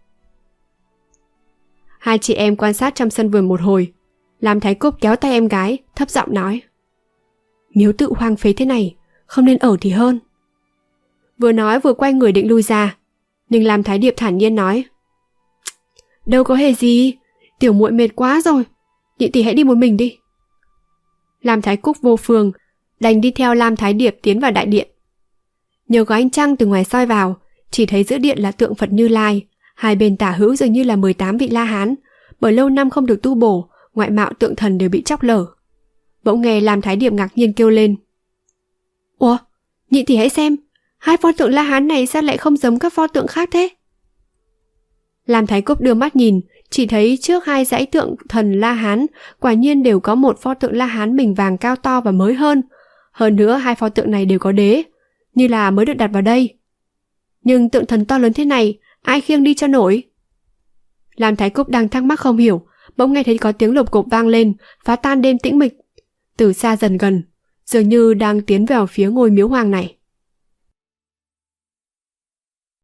Hai chị em quan sát trong sân vườn một hồi. Lam Thái Cúc kéo tay em gái, thấp giọng nói: "Miếu tự hoang phế thế này, không nên ở thì hơn." Vừa nói vừa quay người định lui ra, nhưng Lam Thái Điệp thản nhiên nói: "Đâu có hề gì, tiểu muội mệt quá rồi, nhị tỷ hãy đi một mình đi." Lam Thái Cúc vô phương, đành đi theo Lam Thái Điệp tiến vào đại điện. Nhờ có ánh trăng từ ngoài soi vào, chỉ thấy giữa điện là tượng Phật Như Lai, hai bên tả hữu dường như là 18 vị La Hán, bởi lâu năm không được tu bổ, ngoại mạo tượng thần đều bị chóc lở. Bỗng nghe Lam Thái Điệp ngạc nhiên kêu lên: "Ủa, nhị tỷ hãy xem, hai pho tượng La Hán này sao lại không giống các pho tượng khác thế?" Lam Thái Cúc đưa mắt nhìn, chỉ thấy trước hai dãy tượng thần La Hán quả nhiên đều có một pho tượng La Hán mình vàng cao to và mới hơn. Hơn nữa hai pho tượng này đều có đế, như là mới được đặt vào đây. Nhưng tượng thần to lớn thế này, ai khiêng đi cho nổi? Lam Thái Cúc đang thắc mắc không hiểu, bỗng nghe thấy có tiếng lộp cộp vang lên, phá tan đêm tĩnh mịch. Từ xa dần gần, dường như đang tiến vào phía ngôi miếu hoang này.